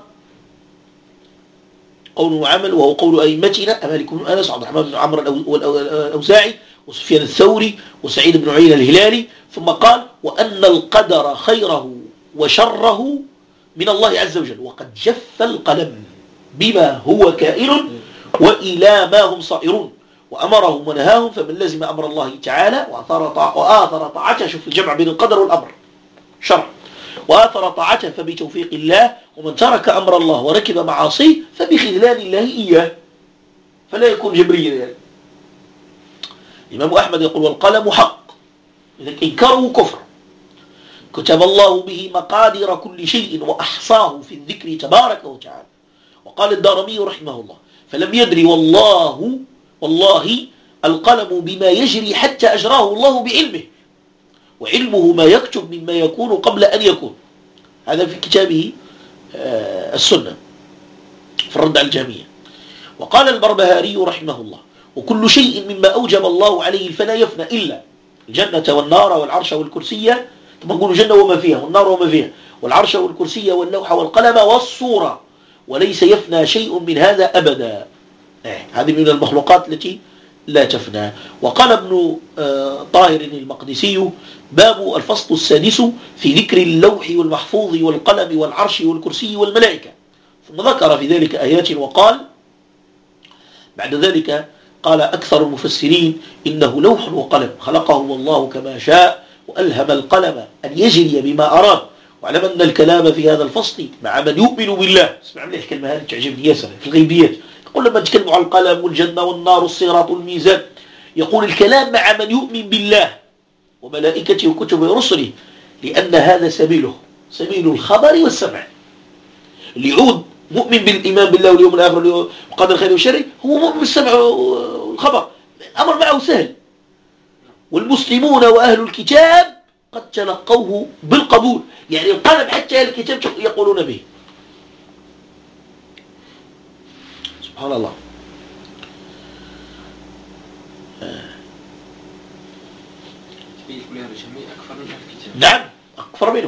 قول وعمل، وهو قول أئمتنا مالك بن أنس وعبد الرحمن بن عمرو الأوزاعي وسفيان الثوري وسعيد بن عيينة الهلالي. ثم قال: وأن القدر خيره وشره من الله عز وجل، وقد جف القلم بما هو كائن وإلى ما هم صائرون، وأمرهم ونهاهم، فمن لزم أمر الله تعالى وآثر طاعته، شوف الجمع بين القدر والأمر شرع، وآثر طاعته فبتوفيق الله، ومن ترك أمر الله وركب معاصيه فبخذلان الله إياه، فلا يكون جبريا يعني. الإمام أحمد يقول: والقلم حق، إذا إنكاره كفر، كتب الله به مقادير كل شيء وأحصاه في الذكر تبارك وتعالى. وقال الدارمي رحمه الله: فلم يدري والله القلم بما يجري حتى أجراه الله بعلمه، وعلمه ما يكتب مما يكون قبل أن يكون. هذا في كتابه السنة في الرد على الجهمية. وقال البربهاري رحمه الله: وكل شيء مما أوجب الله عليه الفناء يفنى إلا الجنة والنار والعرش والكرسية. ثم نقول الجنة وما فيها والنار وما فيها والعرش والكرسي واللوح والقلم والصورة، وليس يفنى شيء من هذا أبدا. هذه من المخلوقات التي لا تفنى. وقال ابن طاهر المقدسي: باب الفصل السادس في ذكر اللوح والمحفوظ والقلم والعرش والكرسي والملائكة. ثم ذكر في ذلك آيات وقال بعد ذلك: قال أكثر المفسرين: إنه لوح وقلم خلقه الله كما شاء، وألهم القلم أن يجري بما أراد. واعلم أن الكلام في هذا الفصل مع من يؤمن بالله. اسمع مليح الكلمة هذه تعجبني ياسر في الغيبيات. يقول لما تكلموا عن القلم والجنة والنار والصراط والميزان، يقول الكلام مع من يؤمن بالله وملائكته وكتبه ورسله، لأن هذا سبيله، سبيل الخبر والسمع. اللي يعود مؤمن بالإيمان بالله واليوم الآخر وقدر خير وشر هو مؤمن بالسمع والخبر، الأمر معه سهل. والمسلمون وأهل الكتاب قد تلقوه بالقبول، يعني القلم حتى أهل الكتاب يقولون به. سبحان الله. نعم أكثر منه.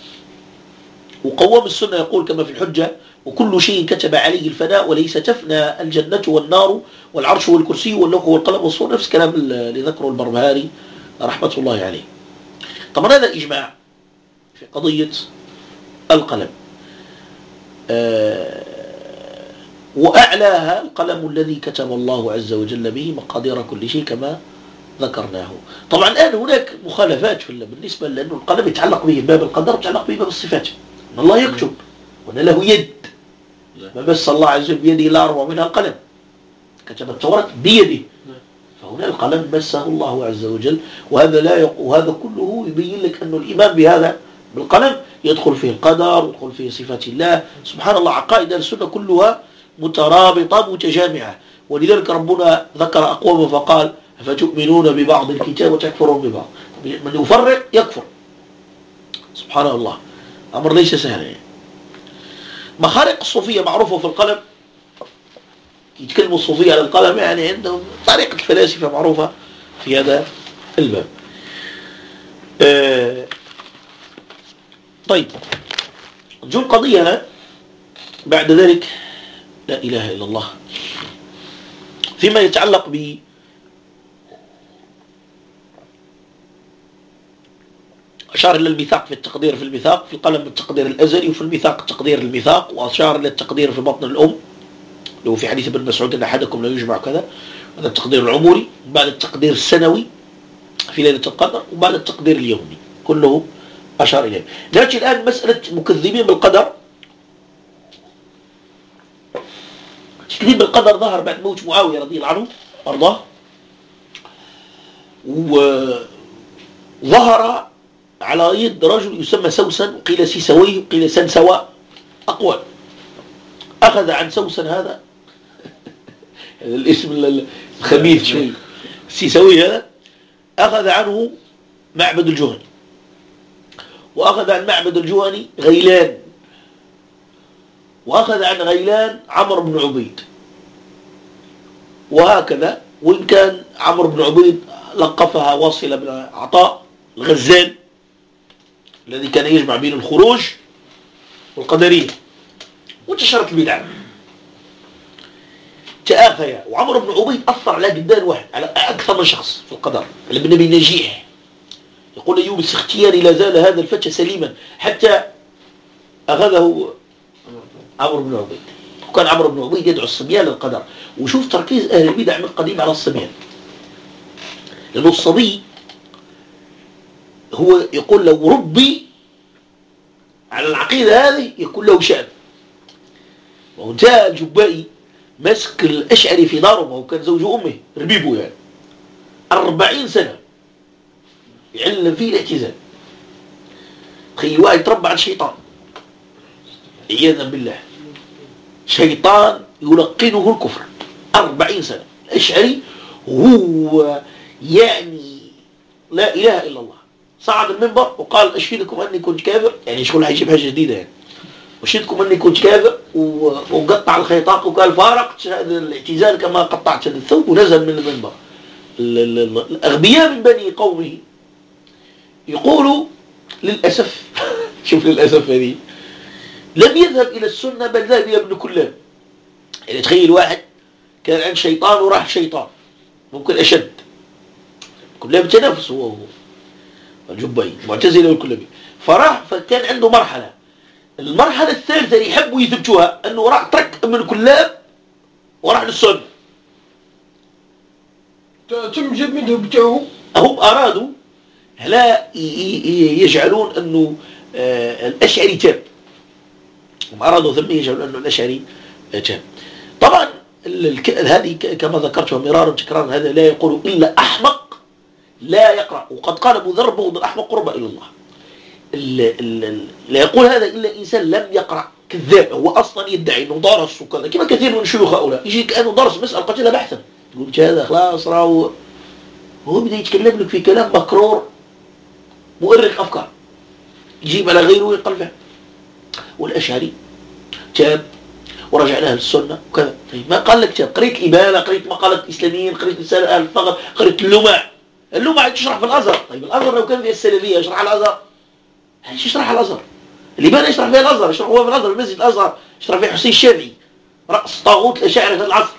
وقوام السنة يقول كما في الحجة: وكل شيء كتب عليه الفناء وليس تفنى الجنة والنار والعرش والكرسي واللوح والقلم والصور. نفس كلام اللي ذكره البربهاري رحمة الله عليه. طبعا هذا إجماع في قضية القلم. وأعلاها القلم الذي كتب الله عز وجل به مقادير كل شيء كما ذكرناه. طبعا الآن هناك مخالفات بالنسبة لأنه القلم يتعلق به باب القدر ويتعلق به باب الصفات. أن الله يكتب وأن له يد، ما بس الله عز وجل بيده لا أروع منها القلم، كتب التوراة بيده، فهنا القلم مسه الله عز وجل. وهذا كله يبين لك أن الإيمان بهذا بالقلم يدخل فيه القدر ويدخل فيه صفات الله. سبحان الله. عقائد السنة كلها مترابطة متجامعة. ولذلك ربنا ذكر أقوام فقال: فتؤمنون ببعض الكتاب وتكفرون ببعض. من يفرق يكفر. سبحان الله. أمر ليس سهلا. مخارق الصوفية معروفة في القلم. يتكلموا الصوفية على القلم، يعني عندهم طريقة الفلاسفة معروفة في هذا الباب. طيب جو القضية بعد ذلك لا إله إلا الله فيما يتعلق ب أشار إلى الميثاق في التقدير، في الميثاق في القلم التقدير الأزلي، وفي الميثاق تقدير الميثاق، وأشار إلى التقدير في بطن الأم لو في حديث ابن مسعود أن أحدكم لا يجمع كذا، هذا التقدير العمري، بعد التقدير السنوي في ليلة القدر، وبعد التقدير اليومي، كله أشار إليه. نأتي الآن مسألة مكذبين بالقدر. التكذيب بالقدر ظهر بعد موت معاوية رضي الله عنه وأرضاه، وظهر على يد رجل يسمى سوسن، وقيل سيسويه وقيل سنسوا، أقوال. أخذ عن سوسن هذا الاسم الخبيث شوي، سيسوي هذا، أخذ عنه معبد الجهني، وأخذ عن معبد الجهني غيلان، وأخذ عن غيلان عمرو بن عبيد، وهكذا. وإن كان عمرو بن عبيد لقفها واصلة بن عطاء الغزال الذي كان يجمع بين الخروج والقدرية، وانتشرت البدع، تآخيا. وعمرو بن عبيد أثر على جدان واحد، على أكثر من شخص في القدر، على ابن أبي نجيح. يقول أيوب السختياني: لا زال هذا الفتى سليما حتى أخذه عمرو بن عبيد. وكان عمرو بن عبيد يدعو الصبيان للقدر. وشوف تركيز أهل البدع من القديم على الصبيان، لأنه الصبي هو يقول لو ربي على العقيدة هذه يكون له شأن. وجاء الجبائي مسك الأشعري في داره، وهو كان زوج أمه ربيبه، يعني 40 سنة يعلم فيه الاعتزال. تخيل واحد يتربى عن شيطان عياذا بالله، شيطان يلقنه الكفر 40 سنة. الأشعري هو يعني لا إله إلا الله، صعد المنبر وقال: أشهدكم أني كنت كافر، يعني شغل هيجيب حاجة جديدة، يعني أشهدكم أني كنت كافر، وقطع الخيطاق وقال: فارقت هذا الاعتزال كما قطعت هذا الثوب، ونزل من المنبر. الأغبياء من بني قومه يقولوا للأسف شوف للأسف هذه لم يذهب إلى السنة بل ذهب إلى ابن كلاب. يعني تخيل واحد كان عند شيطان وراح شيطان ممكن أشد. كلاب تنافس هو الجبي معتزلة والكلابي، فراح فكان عنده مرحلة. المرحلة الثالثة اللي يحبوا يثبتوها أنه راح ترك ابن كلاب وراح للسنة. تم جد مذهب بتاعه. هم أرادوا لا يجعلون أنه الأشعري تاب. هم أرادوا ثم يجعلون أنه الأشعري تاب. طبعا هذه كما ذكرتها مرارا تكرارا هذا لا يقول إلا أحمق لا يقرأ. وقد قال أبو ذر بغض الأحمق قرب إلى الله. لا يقول هذا إلا إنسان لم يقرأ كذاب. هو أصلا يدعي أنه درس وكذا كما كثير من شيوخ هؤلاء يجي كأنه درس مسألة قتلها بحثا يقول هذا خلاص راهو هو بدأ يتكلم لك في كلام مكرور مؤرق أفكار يجيب على غيره ويقلبه. والأشعري تاب ورجع لها للسنة وكذا. طيب ما قال لك تاب؟ قريت إبانة، قريت مقالة إسلاميين، قريت رسالة أهل الفقر، قريت اللمع تشرح في الأزهر. طيب الأزهر لو كان فيها السلفية يشرح على الأزهر؟ ايش يشرح على الأزهر؟ الإبانة يشرح فيها الأزهر، يشرح هو في الأزهر المسجد الأزهر، يشرح فيها حسين الشافعي رأس طاغوت الأشاعرة في العصر.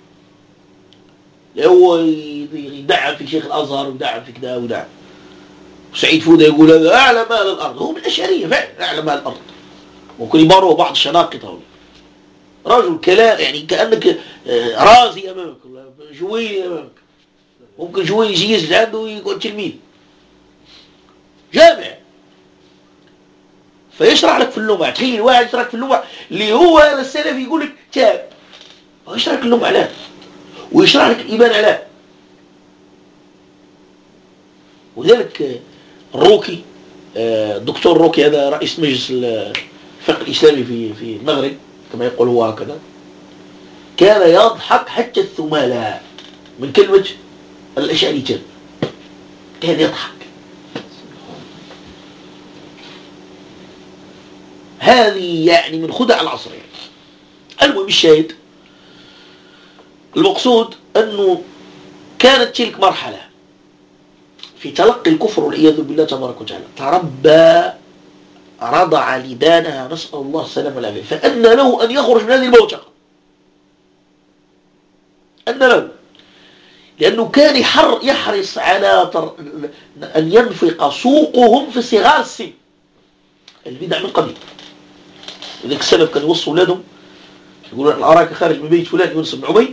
هو يدعم في شيخ الأزهر ويدعم في كذا ويدعم. وسعيد فودة يقول هذا أعلى مال الأرض. هو من الأشعرية فعلا أعلى مال الأرض. ممكن يباروا بعض الشناقطة. رجل كلام يعني كأنك رازي أمامك جويني أمامك. ممكن جويني يجي يسجد عنده ويقعد تلميذ جامع فيشرح لك في اللمع. تخيل واحد يشرح لك في اللمع اللي هو هذا السلفي يقول لك تاب ويشرح لك اللمع لا ويشرح لك الإيمان لا. وذلك الروكي الدكتور روكي هذا رئيس مجلس الفقه الإسلامي في المغرب كما يقول هو هكذا كان يضحك حتى الثملاء من كلمة الأشعري تاب. كان يضحك. هذه يعني من خدع العصر. المهم الشاهد المقصود أنه كانت تلك مرحلة في تلقي الكفر والعياذ بالله تبارك وتعالى تربى رضع لدانها نسأل الله السلامة والعافية. فأن له أن يخرج من هذه الموجة أن له لأنه كان يحرص على أن ينفق سوقهم في صغار السن. البدع من قبل ذلك السلف كان يوصوا أولادهم يقولون أن أراك خارج من بيت فلان يونس بن عبيد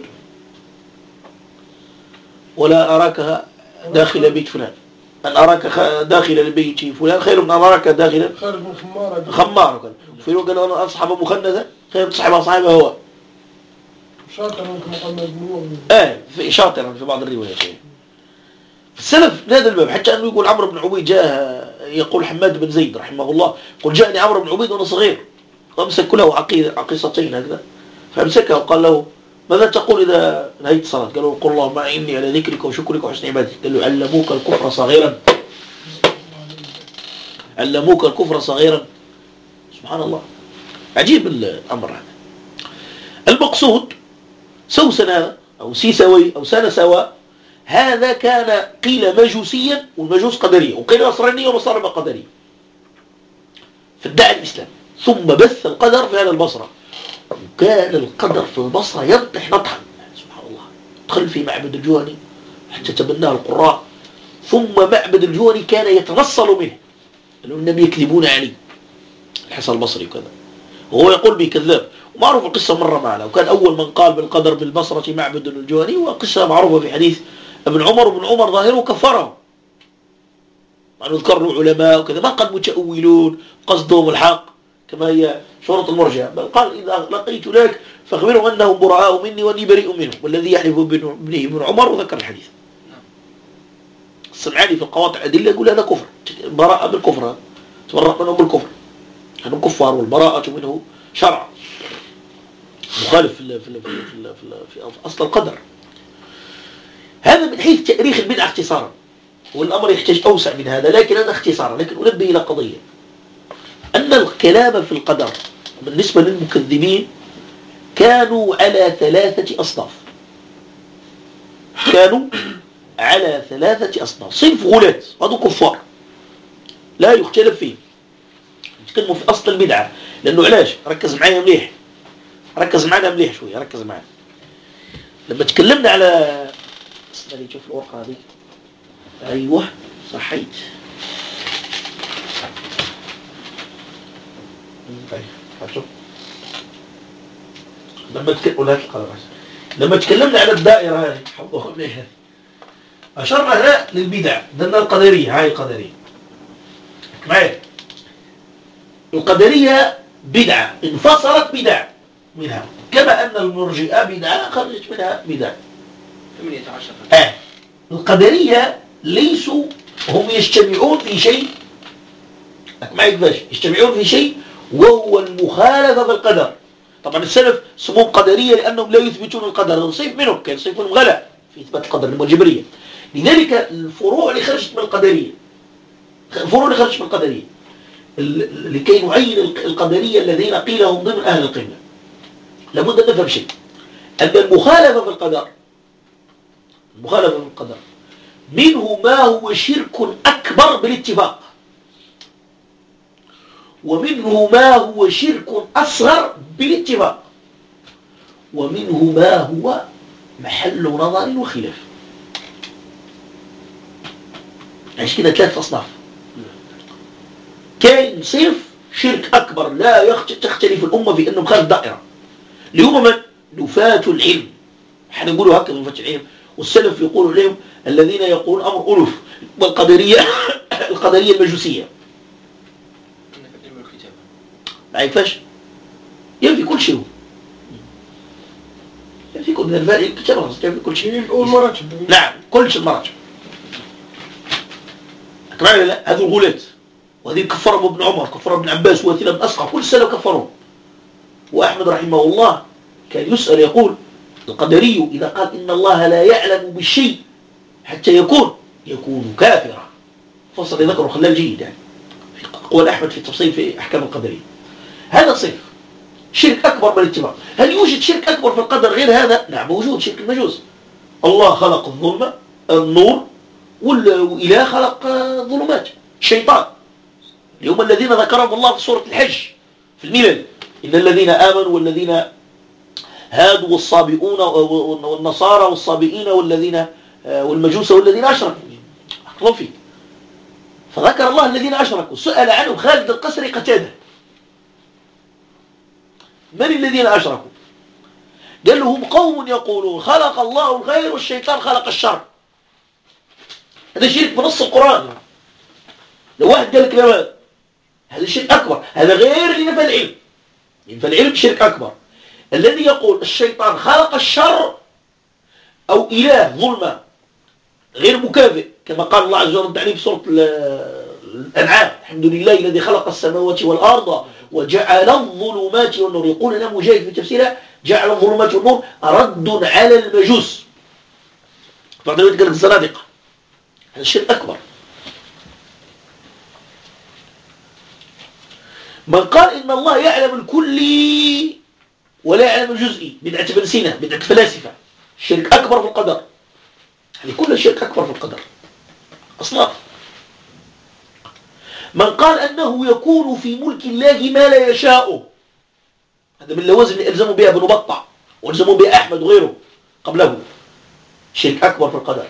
ولا أراك داخل بيت فلان. أن أراك داخل بيت فلان خير من أن أراك داخل خارج من خمارة. فيلو قالوا أنا أصحاب مخنثة خير تصحب صاحبه هو شاطر كما قال ابن في شاطر في بعض الروايات. السلف هذا الباب حتى أنه يقول عمرو بن عبيد جاء يقول حماد بن زيد رحمه الله قل جاءني عمرو بن عبيد وأنا صغير وأمسك له عقيصتين هكذا فأمسكه وقال له ماذا تقول إذا نهيت الصلاة؟ قالوا قل اللهم إني على ذكرك وشكرك وحسن عبادتك. قال له علموك الكفر صغيرا علموك الكفر صغيرا. سبحان الله عجيب الأمر هذا. المقصود سوسن هذا أو سيسوي أو سنسوى هذا كان قيل مجوسيا والمجوس قدرية وقيل نصرانية ونصارى قدرية فادعى الإسلام ثم بث القدر في هذا البصرة. وكان القدر في البصرة ينطح نطحا سبحان الله. دخل في معبد الجهني حتى تبناه القراء ثم معبد الجهني كان يتنصل منه لأن النبي يكذبون عليه الحسن البصري وكذا وهو يقول به كذاب. ومعروف القصة مرة معنا. وكان أول من قال بالقدر بالبصرة معبد الجهني وقصة معروفة في حديث ابن عمر. وابن عمر ظاهره كفره مع أنه ذكر له علماء وكذا ما قد متأولون قصدهم الحق كما هي شرط المرجع بل قال إذا لقيت لك فاخبرهم أنهم براء مني وأني بريء منهم والذي يحلف ابنه ابن عمر وذكر الحديث. السمعاني في القواطع أدلة يقول هذا كفر براءة بالكفر تبرأ منهم بالكفر هذا كفار والبراءة منه شرع مخالف في أصل القدر. هذا من حيث تاريخ البدعة اختصارا والأمر يحتاج أوسع من هذا لكن هذا اختصارا. لكن أنبه إلى قضية أن الكلام في القدر بالنسبة للمكذبين كانوا على 3 أصناف. كانوا على 3 أصناف. صنف غلاة هذو كفار لا يختلف فيه نتكلموا في أصل البدعة، لأنه علاش ركز معايا مليح، ركز معنا مليح شوية، ركز معنا. لما تكلمنا على اسمع لي، شوف الورقة هذه، أيوه صحيت. لما تكلمنا على الدائرة هذه حفظوها مليح، أشرنا هنا للبدع، قلنا القدرية، هاي القدرية معي. القدرية بدعة انفصلت بدع منها، كما أن المرجئة بدعة خرجت منها بدع. 18. القدرية ليسوا هم يجتمعون في شيء، معي كيفاش يجتمعون في شيء وهو المخالفة في القدر. طبعا السلف سموهم قدرية لأنهم لا يثبتون القدر، صيف منهم كان صيف منهم غلا في إثبات القدر الجبرية. لذلك الفروع اللي خرجت من القدرية، الفروع اللي خرجت من القدرية لكي نعين القدرية الذين قيل هم ضمن أهل القبلة، لابد أن نفهم شيء، أن المخالفة في القدر، المخالفة في القدر منه ما هو شرك أكبر بالاتفاق، ومنه ما هو شرك أصغر بالاتفاق، ومنه ما هو محل نظر وخلاف. عشان كده 3 أصناف. كاين صنف شرك أكبر لا تختلف الأمة في أنه مخالف دائرة، اللي هم من نفاة العلم، حنقولوا هكذا نفاة العلم، والسلف يقولوا لهم الذين يقولون أمر ألف، والقدرية القدرية المجوسية. ما ينفعش ينفي كل شيء، ينفي كل من الفارق الكتاب ينفي كل شيء. نعم كل شيء المراتب. أكمل لا هذه الغولات، وهذه كفرهم ابن عمر، كفرهم ابن عباس، وثيلة بن أسقع، كل السلف كفرهم. وأحمد رحمه الله كان يسأل يقول القدري إذا قال إن الله لا يعلم بالشيء حتى يكون كافرا. فصل ذكره خلال جيد يعني في قول أحمد في التفصيل في أحكام القدرية. هذا صنف شرك أكبر بالاتفاق. هل يوجد شرك أكبر في القدر غير هذا؟ نعم موجود، شرك المجوس. الله خلق الظلمة النور، وإله خلق ظلمات، الشيطان، هم الذين ذكرهم الله في سورة الحج في الملل، إن الذين آمنوا والذين هادوا والصابئون والنصارى والصابئين والذين والمجوس والذين أشركوا أخذوا فيه. فذكر الله الذين أشركوا، سأل عنهم خالد القسري قتاده، من الذين أشركوا؟ قال له هم قوم يقولون خلق الله الخير والشيطان خلق الشر. هذا شرك بنص القرآن. لو واحد قال لك لا هذا شرك أكبر، هذا غير اللي نفى العلم. ينفى العلم شرك أكبر. الذي يقول الشيطان خلق الشر أو إله ظلمة غير مكافئ، كما قال الله عز وجل عليه في سورة الأنعام الحمد لله الذي خلق السماوات والأرض وجعل الظلمات والنور. يقول لنا مجاهد في تفسيره جعل الظلمات والنور رد على المجوس، بعد ذلك قال الزنادقة. هذا الشرك أكبر. من قال إن الله يعلم الكلي ولا يعلم الجزئي، بدعة ابن سينا، بدعة فلاسفة، الشرك أكبر في القدر. هذه كل شرك أكبر في القدر أصناف. من قال أنه يكون في ملك الله ما لا يشاء، هذا من اللوازم اللي ألزموا بها ابن بطة وألزموا بها أحمد وغيره قبله، شرك أكبر في القدر.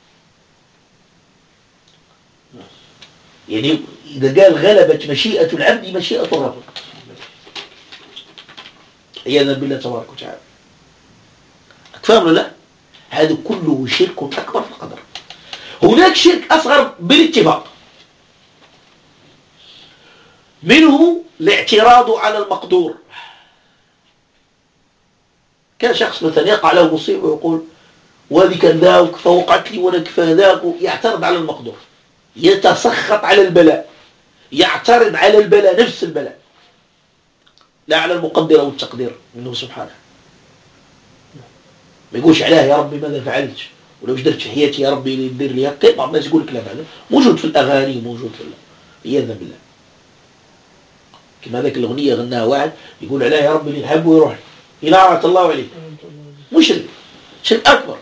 يعني إذا قال غلبت مشيئة العبد مشيئة الرب، عياذا بالله تبارك وتعالى. أكفهم لا؟ هذا كله شرك أكبر في القدر. هناك شرك أصغر بالاتفاق، منه الاعتراض على المقدور. كان شخص مثلا يقع له مصيبة ويقول وهذه كان ذاك فوقعت لي وأنا كفى ذاك، يعترض على المقدور، يتسخط على البلاء، يعترض على البلاء نفس البلاء، لا على المقدر أو التقدير منه سبحانه. ما يقولش عليها يا ربي ماذا فعلت، ولو درت في حياتي يا ربي يدير لي هكا. بعض الناس يقول كلام هذا موجود في الأغاني، موجود في عياذا بالله. كما ذاك الأغنية غناها واحد يقول عليها يا ربي اللي نحبه ويروح يلعنة الله عليه، مشرك، شرك أكبر.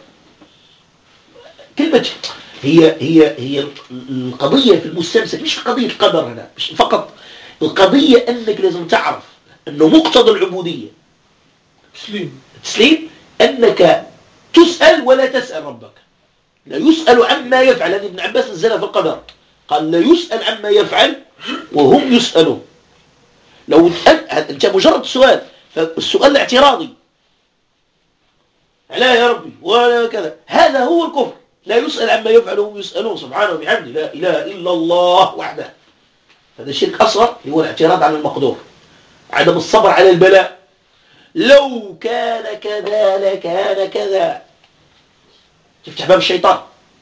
كلمة هي القضية في المستمسك مش قضية القدر هنا، مش فقط القضية أنك لازم تعرف أنه مقتضى العبودية تسليم أنك تسأل ولا تسأل ربك. لا يسأل عما يفعل. هذا ابن عباس نزلها في القدر، قال لا يسأل عما يفعل وهم يسألون. لو أنت مجرد سؤال، فالسؤال الاعتراضي لا يا ربي ولا كذا، هذا هو الكفر. لا يسأل عما يفعل وهم يسألون سبحانه وبحمده لا إله إلا الله وحده. هذا الشرك أصغر اللي هو الاعتراض على المقدور، عدم الصبر على البلاء. لو كان كذا لكان كذا، تفتح باب الشيطان.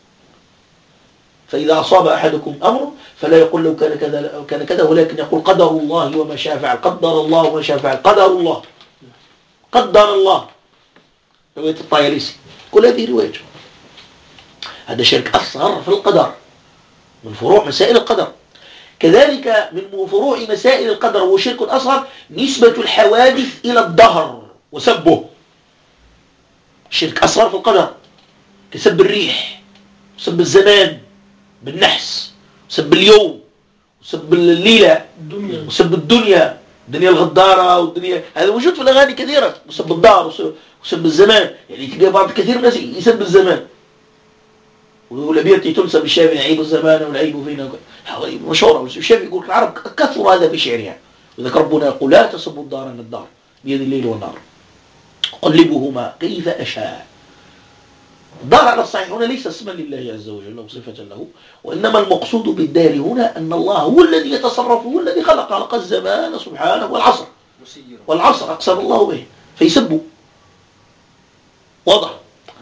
فإذا أصاب أحدكم أمر فلا يقول لو كان كذا لو كان كذا، ولكن يقول قدر الله وما شاء فعل. قدر الله وما شاء فعل. قدر الله قدر الله. رواية الطيالسي كل هذه روايته. هذا شرك أصغر في القدر من فروع مسائل القدر. كذلك من فروع مسائل القدر وشرك أصغر نسبة الحوادث إلى الدهر وسبه. شرك أصغر في القدر كسب الريح وسب الزمان بالنحس وسب اليوم وسب الليلة وسب الدنيا الغدارة والدنيا. هذا موجود في الأغاني كثيرة. وسب الدار وسب الزمان. يعني تلقى بعض كثير من الناس يسب الزمان، ولبيرتي تنسب الشافعي عيب الزمان والعيب فينا. مشهورة. الشافعي يقول العرب كثروا هذا في شعرها. وذلك ربنا يقول لا تسبوا الدار ان الدار بيد الليل والنار قلبهما كيف أشاء. الدار على الصحيح هنا ليس اسما لله عز وجل أو صفة له، وإنما المقصود بالدار هنا أن الله هو الذي يتصرف، هو الذي خلق الزمان سبحانه والعصر أقسم الله به فيسبوا. واضح.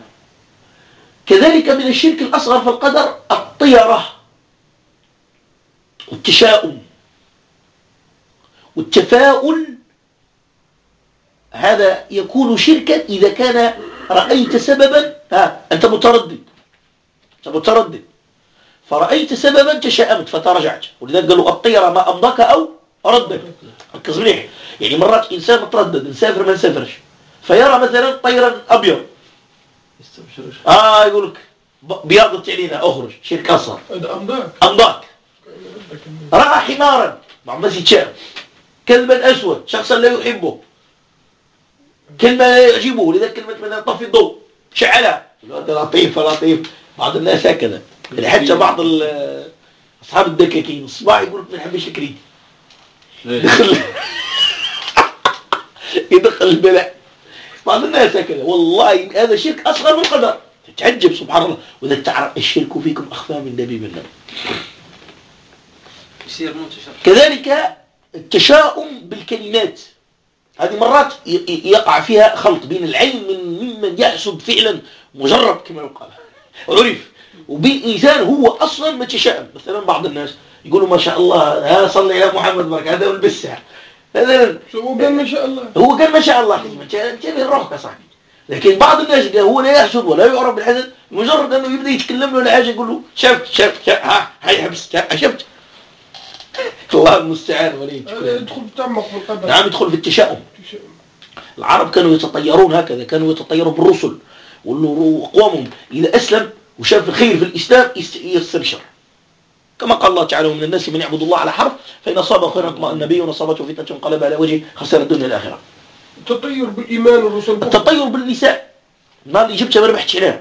كذلك من الشرك الأصغر في القدر الطيرة والتشاؤم والتفاؤل. هذا يكون شركا إذا كان رأيت سببا. أنت متردد فرأيت سببا تشاءمت فترجعت. ولذلك قالوا الطيرة ما أمضاك أو أردك. ركز مليح. يعني مرات إنسان متردد نسافر ما نسافرش، فيرى مثلا طيرا أبيض يقول لك بياضت علينا أخرج. شرك أصغر. أمضاك. رأى حمارا بس يتشاءم، كلبا أسود شخصا لا يحبه، كلمة لا يعجبه، لذلك كلمة مثلا طفي الضوء شعلها لطيف. بعض الناس هكذا. يعني حتى بعض أصحاب الدكاكين الصباح يقول لك ما نحبش الكريم يدخل البلاء. بعض الناس هكذا. والله هذا شرك أصغر من القدر. تتعجب سبحان الله. وإذا تعرف الشرك فيكم أخفى من دبيب النمل. كذلك التشاؤم بالكلمات. هذه مرات يقع فيها خلط بين العلم ممن يحسب فعلا مجرد كما يقال عرف، وبين إنسان هو أصلا متشائم. مثلا بعض الناس يقولوا ما شاء الله صلي على محمد بركة، هذا والبسها هذا هو قال ما شاء الله. انتبه الروح يا صاحبي. لكن بعض الناس هو لا يحسد ولا يعرف بالحسد، مجرد أنه يبدأ يتكلم له ولا حاجة يقول له شفت هاي حبست شفت. الله المستعان وليه. يدخل بتعمق في القدر. نعم يدخل في التشاؤم. العرب كانوا يتطيرون هكذا، كانوا يتطيرون بالرسل وأقوامهم إذا أسلم وشاف الخير في الإسلام يستبشر، كما قال الله تعالى ومن الناس من يعبد الله على حرف فإن أصابه خيرا اطمأن به وإن أصابته فتنة انقلب على وجهه خسر الدنيا والآخرة. التطير بالإيمان والرسل. التطير بالنساء ما اللي جبتها ما ربحتش عليها.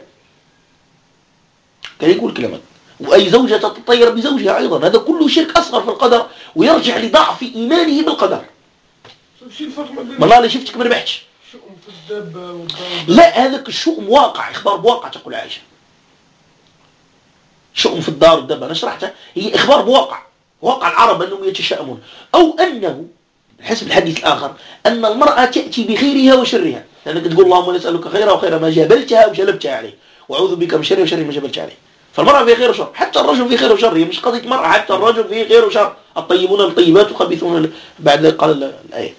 كان يقول كلمات. وأي زوجة تتطير بزوجها أيضا. هذا كله شرك أصغر في القدر ويرجع لضعف إيمانه بالقدر. ما الله اللي شفتك ما ربحتش. شؤم في الدابة والدابة. لا هذاك الشؤم واقع، إخبار بواقع تقول عائشة. شؤم في الدار والدابة أنا شرحتها، هي إخبار بواقع، واقع العرب أنهم يتشائمون، أو أنه حسب الحديث الآخر أن المرأة تأتي بخيرها وشرها، لأنك تقول اللهم نسألك خيرها وخير ما جبلتها وجلبتها عليه، وأعوذ بك من شر وشر ما جبلت عليه. فالمرأة في خير وشر، حتى الرجل في خير وشر. هي مش قضية مرأة، حتى الرجل في خير وشر. الطيبون الطيبات وخبيثون بعد ذلك قال الآية.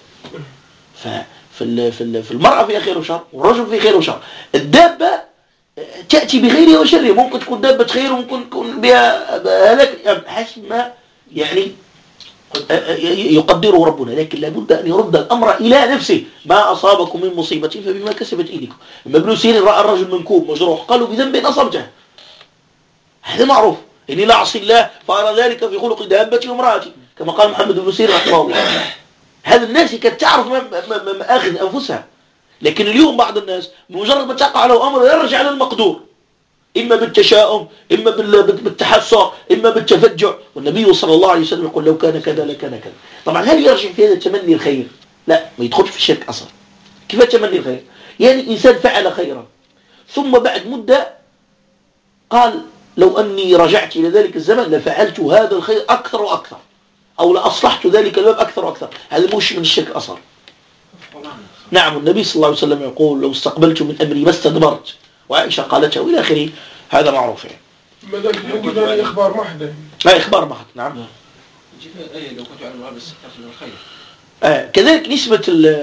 في المرأة فيها خير وشر والرجل فيه خير وشر. الدابة تأتي بخيرها وشرها، ممكن تكون دابة خير وممكن تكون بها هلاك حسب ما يعني يقدره ربنا، لكن لابد أن يرد الأمر إلى نفسه. ما أصابكم من مصيبة فبما كسبت إيديكم. ابن سيرين رأى الرجل منكوب مجروح قالوا بذنب أصبته. هذا معروف. إني لا أعصي الله فأرى ذلك في خلق دابتي وامرأتي. كما قال محمد بن سيرين رحمه الله. هذا الناس كانت تعرف مآخذ أنفسها، لكن اليوم بعض الناس بمجرد ما تقع له أمر يرجع للمقدور، إما بالتشاؤم، إما بالتحسر، إما بالتفجع. والنبي صلى الله عليه وسلم يقول لو كان كذا لكان كذا. طبعا هل يرجع في هذا تمني الخير؟ لا، ما يدخلش في الشرك أصلا. كيف تمني الخير؟ يعني إنسان فعل خيرا ثم بعد مدة قال لو أني رجعت إلى ذلك الزمن لفعلت هذا الخير أكثر وأكثر، أو لأصلحت ذلك الباب أكثر وأكثر. هذا مش من الشرك أصلا. نعم، النبي صلى الله عليه وسلم يقول لو استقبلت من أمري ما استدبرت، وعائشة قالتها وإلى آخره. هذا معروف يعني. ماذا يجب أن إخبار محض؟ لا، إخبار محض. نعم. لو كنت أعلم هذا استقبلت من الخير. كذلك نسبة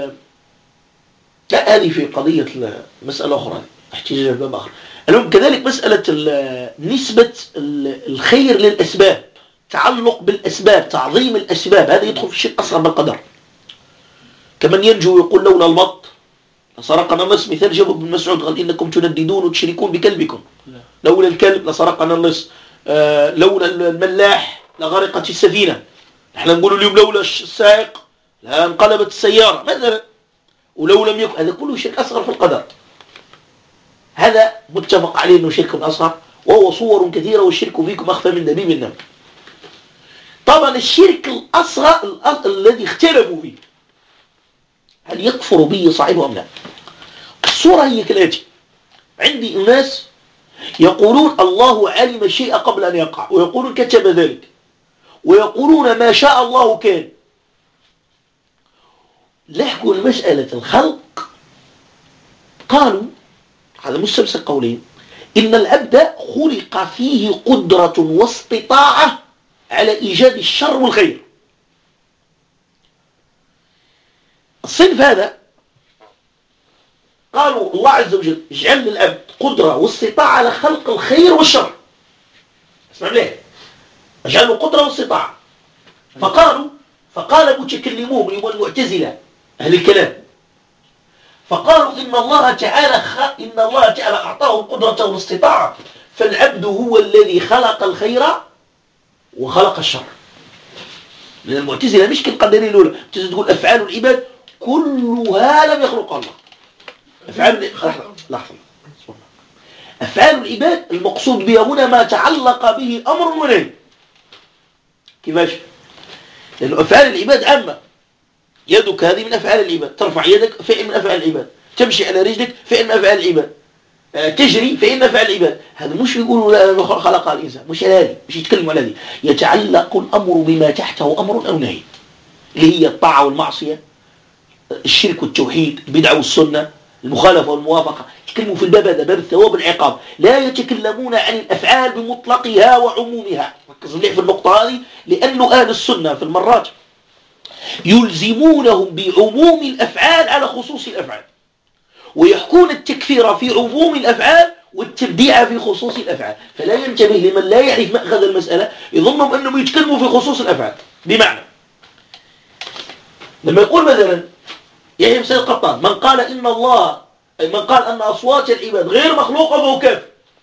لا، هذه في قضية مسألة أخرى، احتجاج باب آخر. المهم كذلك مسألة نسبة الخير للأسباب، تعلق بالأسباب، تعظيم الأسباب، هذا يدخل في الشرك أصغر بالقدر. كمن ينجو يقول لولا المط لسرقنا اللص، مثال جابوا ابن مسعود قال إنكم تنددون وتشركون بكلبكم، لولا الكلب لسرقنا اللص، لولا الملاح لغرقت السفينة. نحن نقول اليوم لولا السائق لانقلبت السيارة مثلا، ولو لم يكن. هذا كله شرك أصغر في القدر. هذا متفق عليه أنه شرك أصغر، وهو صور كثيرة، والشرك فيكم أخفى من دبيب النمل. طبعا الشرك الأصغر الذي اختلفوا فيه هل يكفر به صاحبه أم لا؟ الصورة هي كالآتي: عندي أناس يقولون الله علم الشيء قبل أن يقع، ويقولون كتب ذلك، ويقولون ما شاء الله كان. لحقوا المسألة الخلق قالوا، هذا مستمسك قولين، إن العبد خلق فيه قدرة واستطاعة على إيجاد الشر والخير. الصنف هذا قالوا الله عز وجل اجعل للعبد قدرة واستطاعة على خلق الخير والشر. اسمع ليه، اجعل له قدرة واستطاعة. فقال متكلمون من المعتزلة أهل الكلام، فقالوا إن الله تعالى أعطاه القدرة والاستطاعة، فالعبد هو الذي خلق الخير وخلق الشر. لأن المعتزلة مش كالقدرية الأولى، تقول أفعال العباد كلها لم يخلق الله. أفعال العباد المقصود بها هنا ما تعلق به أمر ونهي. كيفاش؟ لأن أفعال العباد عامة. يدك هذه من أفعال العباد، ترفع يدك فعل من أفعال العباد، تمشي على رجلك فعل من أفعال العباد، تجري فعل من أفعال العباد. هذا مش يقولوا خلق الإنسان، مش هذه، مش يتكلموا على هذه. يتعلق الأمر بما تحته أمر أو نهي، اللي هي الطاعة والمعصية، الشرك والتوحيد، البدعة والسنة، المخالفة والموافقة. يتكلموا في الباب هذا، باب الثواب والعقاب. لا يتكلمون عن الأفعال بمطلقها وعمومها. ركزوا لي في النقطة هذه، لأنه أهل السنة في المرات يلزمونهم بعموم الأفعال على خصوص الأفعال، ويحكون التكفير في عموم الأفعال والتبديع في خصوص الأفعال. فلا ينتبه لمن لا يعرف مأخذ المسألة، يظنهم أنهم يتكلموا في خصوص الأفعال. بمعنى لما يقول مثلا يحيى بن سعيد القطان من قال أن أصوات العباد غير مخلوقة فهو كافر.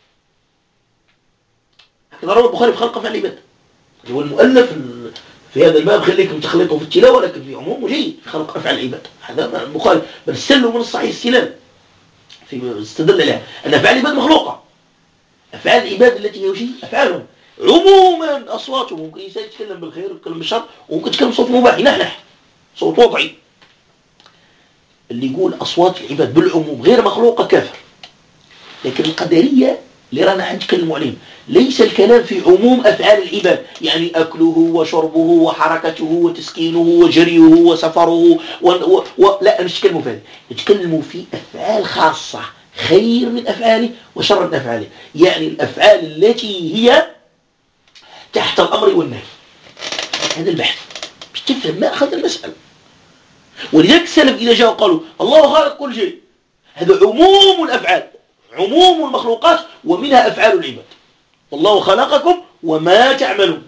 هكذا روى البخاري في خلق أفعال العباد. هو المؤلف في هذا الباب خليكم تخلطوا في التلاوة، لكن في عموم جيد في خلق أفعال العباد. هذا البخاري بل استلوا من الصحيح السلام في استدل عليها أن أفعال العباد مخلوقة. أفعال العباد التي هي أفعالهم عموما أصواتهم، ممكن إنسان يتكلم بالخير ويتكلم بالشر، وممكن يتكلم صوت مباح ينحنح، صوت وضعي. اللي يقول أصوات العباد بالعموم غير مخلوقة كافر. لكن القدرية اللي رانا نتكلموا عليهم ليس الكلام في عموم أفعال العباد، يعني أكله وشربه وحركته وتسكينه وجريه وسفره لا، مش نتكلموا في هذا. نتكلموا في أفعال خاصة، خير من أفعاله وشر من أفعاله، يعني الأفعال التي هي تحت الأمر والنهي. هذا البحث مش تفهم ما أخذ المسألة. ولذلك السلف إذا جاءوا قالوا الله خالق كل شيء، هذا عموم الأفعال، عموم المخلوقات، ومنها أفعال العباد. والله خلقكم وما تعملون،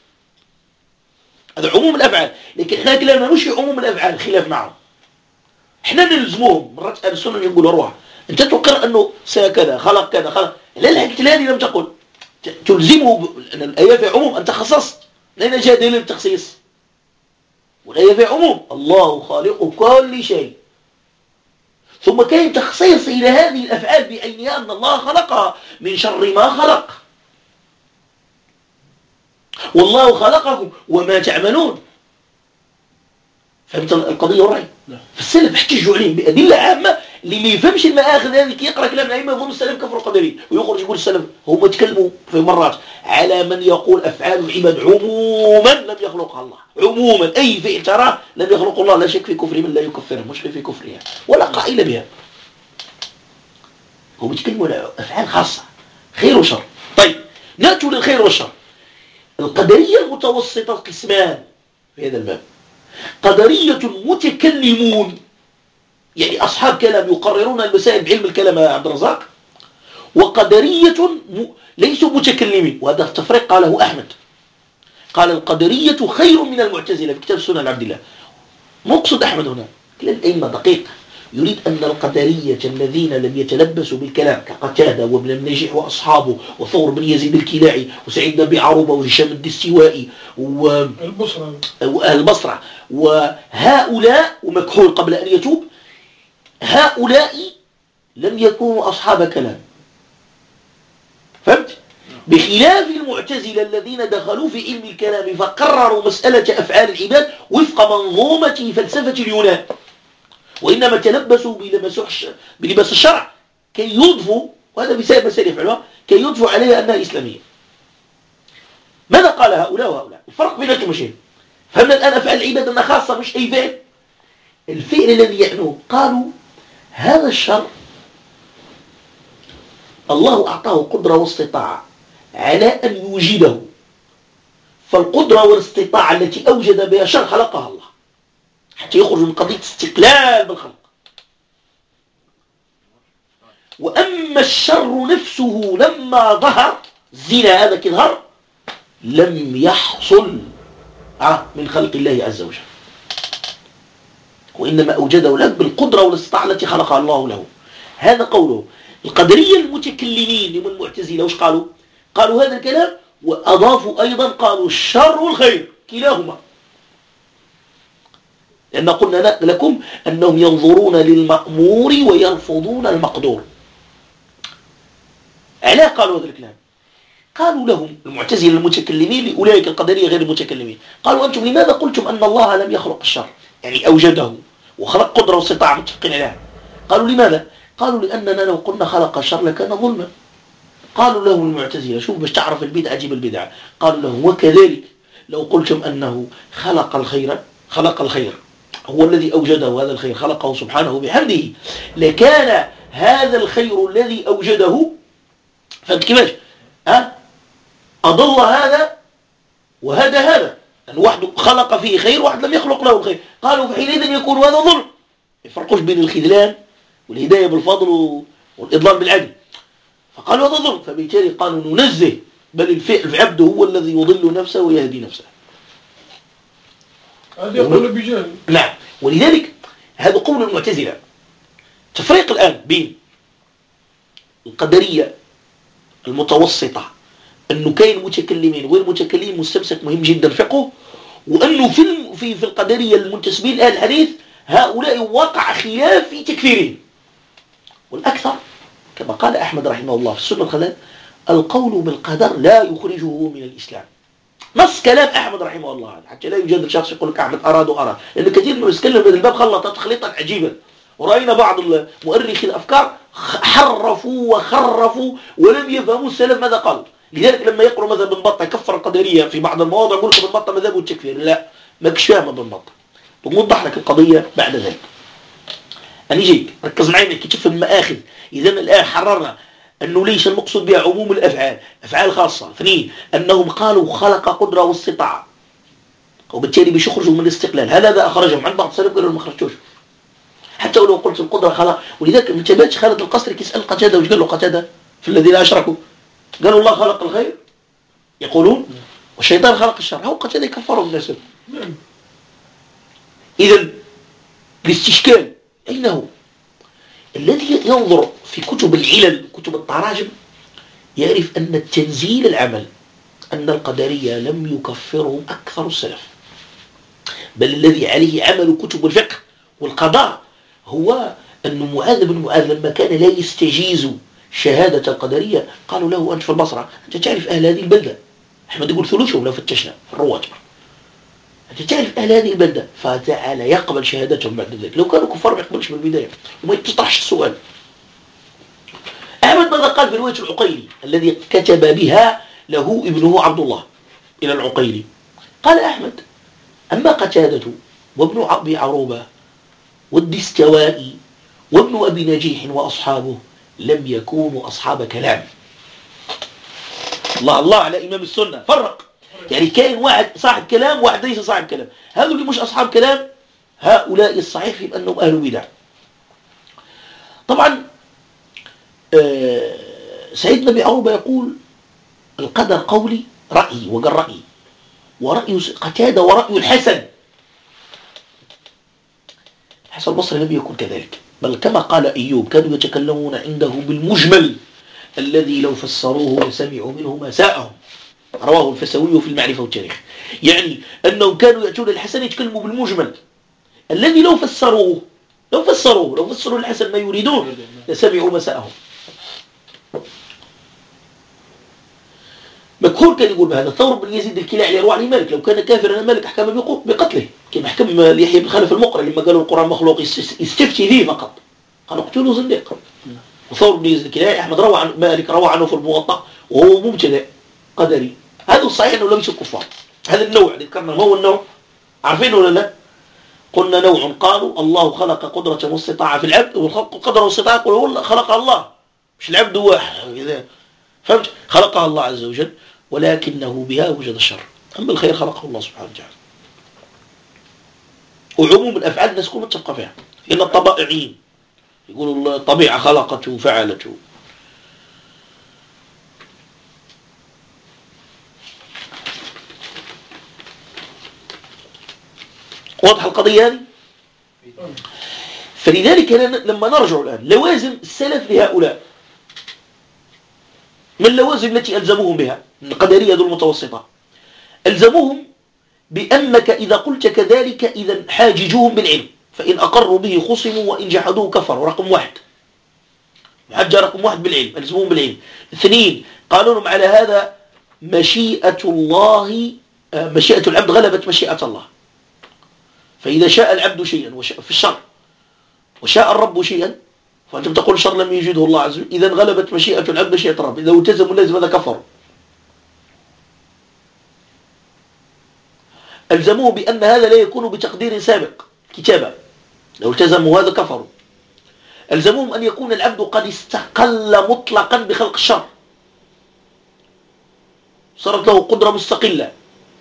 هذا عموم الأفعال. لكن احنا كلامنا مش في عموم الأفعال، خلاف معهم. احنا نلزموهم. مرات أهل السنة يقولوا روح انت تقر أنه كذا خلق كذا خلق، لا الحكي الذي لم تقل تلزمه أن الآية في عموم. أنت خصصت، لأن جاء دليل التخصيص. والآية في عموم الله خالق كل شيء. ثم كان تخصيص إلى هذه الأفعال بعينها أن الله خلقها من شر ما خلق، والله خلقكم وما تعملون. فهمت القضية والرأي؟ فالسلف احتجوا عليهم بأدلة عامة. اللي ما يفهمش المآخذ هذه يقرأ كلام الأئمة يظن السلف كفر قدري ويخرج يقول السلف هم يتكلموا في مرات على من يقول أفعال العباد عموما لم يخلقها الله، عموما أي فعل تراه لم يخلق الله، لا شك في كفر من لا يكفره، مش في كفرها ولا قائل بها. هم يتكلموا على أفعال خاصة خير وشر. طيب نأتوا للخير والشر. القدرية المتوسطة قسمان في هذا الباب: قدرية متكلمون، يعني أصحاب كلام يقررون المسائل بعلم الكلام يا عبد الرزاق، وقدرية ليسوا متكلمين. وهذا التفريق قاله أحمد، قال القدرية خير من المعتزلة في كتاب سنن عبد الله. مقصد أحمد هنا كلام الأئمة دقيق، يريد أن القدرية الذين لم يتلبسوا بالكلام كقتادة وابن النجيح وأصحابه وثور بن يزيد الكلاعي وسعيد بن أبي عروبة وهشام الدستوائي وأهل البصرة وهؤلاء ومكحول قبل أن يتوب، هؤلاء لم يكونوا أصحاب كلام. فهمت؟ بخلاف المعتزلة الذين دخلوا في علم الكلام فقرروا مسألة أفعال العباد وفق منظومة فلسفة اليونان، وإنما تلبسوا بلباس الشرع كي يضفوا، وهذا بسبب مسائل يفعلوها، كي يضفوا عليها أنها إسلامية. ماذا قال هؤلاء وهؤلاء؟ الفرق بينهم شيء. فهمنا الآن أفعال العباد أنها خاصة مش أي فعل. الفعل الذي يعنوه قالوا هذا الشر الله أعطاه قدرة واستطاعة على أن يوجده، فالقدرة والاستطاعة التي أوجد بها شر خلقها الله حتى يخرج من قضية استقلال بالخلق. وأما الشر نفسه لما ظهر، الزنا هذا كظهر، لم يحصل من خلق الله عز وجل، وإنما أوجده لك بالقدرة والاستطاعة التي خلقها الله له. هذا قوله. القدرية المتكلمين من المعتزلة وش قالوا؟ قالوا هذا الكلام وأضافوا أيضا قالوا الشر والخير كلاهما، لأن قلنا لكم أنهم ينظرون للمأمور ويرفضون المقدور. علا قالوا هذا الكلام؟ قالوا لهم المعتزلة المتكلمين لأولئك القدرية غير المتكلمين، قالوا أنتم لماذا قلتم أن الله لم يخلق الشر، يعني أوجده وخلق قدرة واستطاعة متفقين عليها؟ قالوا لماذا؟ قالوا لأننا لو قلنا خلق الشر لكان ظلما. قالوا له المعتزلة شوف باش تعرف البدعة جيب البدعة، قالوا له وكذلك لو قلتم أنه خلق الخير هو الذي أوجده، هذا الخير خلقه سبحانه بحمده، لكان هذا الخير الذي أوجده، فهمت كيفاش؟ أضل هذا وهدى هذا، أن واحد خلق فيه خير واحد لم يخلق له الخير. قالوا فحينئذ يكون هذا ظلم. يفرقوش بين الخذلان والهداية بالفضل والإضلال بالعدل، فقالوا هذا ظلم. فبالتالي قالوا ننزه، بل الفعل عبده هو الذي يضل نفسه ويهدي نفسه. هذا يقول بجهل. نعم. ولذلك هذا قول المعتزلة. تفريق الآن بين القدرية المتوسطة أنه كاين متكلمين وغير متكلمين مستمسك مهم جدا فقه، وأنه في القدرية المنتسبين لأهل الحديث هؤلاء وقع خلاف في تكفيرهم. والأكثر كما قال أحمد رحمه الله في السنة الخلال: القول بالقدر لا يخرجه من الإسلام. نص كلام أحمد رحمه الله، حتى لا يوجد شخص يقول لك أحمد أراد، لأن كثير من يتكلم في الباب خلط تخليطا عجيبا، ورأينا بعض مؤرخي الأفكار حرفوا وخرفوا ولم يفهموا السلف ماذا قالوا. لذلك لما يقرأ مذهب بن بطة يكفر القدرية في بعض المواضع يقول لك بن بطة مذهبه التكفير، لا ما كش فاهم بن بطة، بنوضح لك القضية بعد ذلك. أنا جيت ركز معي كي تفهم المآخذ. إذن الآن حررنا أنه ليس المقصود بها عموم الأفعال، أفعال خاصة. اثنين، أنهم قالوا خلق قدرة واستطاعة، وبالتالي باش يخرجوا من الاستقلال. هذا أخرجهم عند بعض السلف قالوا ما خرجتوش، حتى ولو قلت القدرة خلق. ولذلك ما تباتش خالد القصري كيسأل قتادة وش قال له قتادة في الذين أشركوا؟ قالوا الله خلق الخير يقولون والشيطان خلق الشر. هو قتادة يكفرهم الناس. إذن الاستشكال أين هو؟ الذي ينظر في كتب العلل كتب التراجم يعرف أن التنزيل العمل، أن القدرية لم يكفرهم أكثر السلف، بل الذي عليه عمل كتب الفقه والقضاء هو أن معاذ بن معاذ لما كان لا يستجيز شهادة القدرية قالوا له أنت في البصرة أنت تعرف أهل هذه البلدة. أحمد يقول ثلثهم لو فتشنا في الرواة، أنت تعرف أهل هذه البلدة، فتعالى يقبل شهادتهم بعد ذلك. لو كانوا كفار ما يقبلش من البداية وما يتطرحش السؤال. أحمد ماذا قال في رواية العقيلي الذي كتب بها له ابنه عبد الله إلى العقيلي؟ قال أحمد: أما قتادة وابن أبي عروبة والدستوائي وابن أبي نجيح وأصحابه لم يكونوا أصحاب كلام. الله الله على إمام السنة، فرق يعني كاين واحد صاحب كلام واحد ليس صاحب كلام. هذول اللي مش أصحاب كلام هؤلاء الصحيح في أنهم أهل بدع. طبعا سيدنا بن أبي عروبة يقول القدر قولي رأيي وقال رأيي، ورأي قتادة ورأي الحسن. الحسن البصري لم يكن كذلك، بل كما قال أيوب كانوا يتكلمون عنده بالمجمل الذي لو فسروه لسمعوا منه ما ساءهم. رواه الفسوي في المعرفة والتاريخ. يعني أنهم كانوا يأتون الحسن يتكلموا بالمجمل الذي لو فسروا الحسن ما يريدون لسمعوا ما ساءهم. مكهول كان يقول بهذا. ثور بن يزيد الكلاعي يروى عن مالك لو كان كافرا مالك أحكم بقتله، كما حكم يحيى بن خلف المقري لما قالوا القرآن مخلوق يستفتي فيه فقط، قالوا اقتلوا زنديق. وثور بن يزيد الكلاعي أحمد روى عن مالك روى عنه في الموطأ وهو مبتدع قدري. هذا الصحيح أنه لم يكن كفار. هذا النوع اللي ذكرنا ما هو النوع؟ عارفين ولا لا؟ قلنا نوع قالوا الله خلق قدرة واستطاعة في العبد، والخلق قدرة واستطاعة يقول خلق الله، مش العبد واحد، فهمت؟ خلقها الله عز وجل ولكنه بها وجد الشر، أما الخير خلقه الله سبحانه وتعالى. وعموم الأفعال الناس كلها متفقة فيها إلا الطبائعيين يقولوا الطبيعة خلقته وفعلته. واضح القضية هذه؟ فلذلك لما نرجع الآن لوازم السلف لهؤلاء، من اللوازم التي ألزموهم بها القدرية ذو المتوسطة، ألزموهم بأنك إذا قلت كذلك إذا حاججوهم بالعلم، فإن أقروا به خصموا وإن جحدوه كفروا. رقم واحد حجة، رقم واحد بالعلم، ألزموهم بالعلم. اثنين قالوا لهم على هذا مشيئة الله، مشيئة العبد غلبت مشيئة الله، فإذا شاء العبد شيئا في الشر وشاء الرب شيئا فأنت تقول الشر لم يجده الله عز وجل، إذا غلبت مشيئة العبد مشيئة الرب، إذا التزموا لازم هذا كفر. ألزموه بأن هذا لا يكون بتقدير سابق كتابة، لو التزموا هذا كفروا. ألزموهم أن يكون العبد قد استقل مطلقا بخلق الشر، صارت له قدرة مستقلة.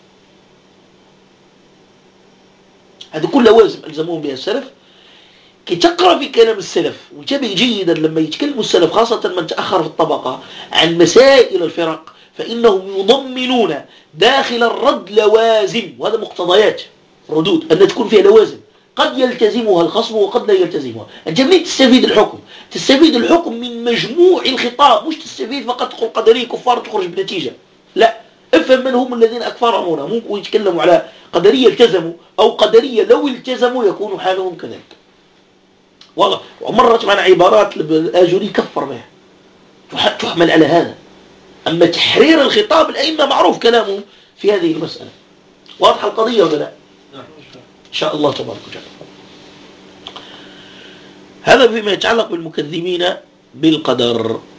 هذه كل لوازم ألزموهم بها السلف. كي تقرأ في كلام السلف وانتبه جيدا لما يتكلموا السلف خاصة من تأخر في الطبقة عن مسائل الفرق، فإنهم يضمنون داخل الرد لوازم، وهذا مقتضيات ردود أن تكون فيها لوازم قد يلتزمها الخصم وقد لا يلتزمها. أنت منين تستفيد الحكم؟ تستفيد الحكم من مجموع الخطاب، مش تستفيد فقط تقول قدري كفار تخرج بنتيجة. لا، افهم من هم الذين أكفرهم هنا. ممكن يتكلموا على قدرية التزموا أو قدرية لو التزموا يكون حالهم كذلك. والله ومرت معنا عبارات الآجري كفر بها تحمل على هذا. أما تحرير الخطاب الأئمة معروف كلامه في هذه المسألة. واضح القضية ولا لا؟ إن شاء الله تبارك وتعالى. هذا فيما يتعلق بالمكذبين بالقدر.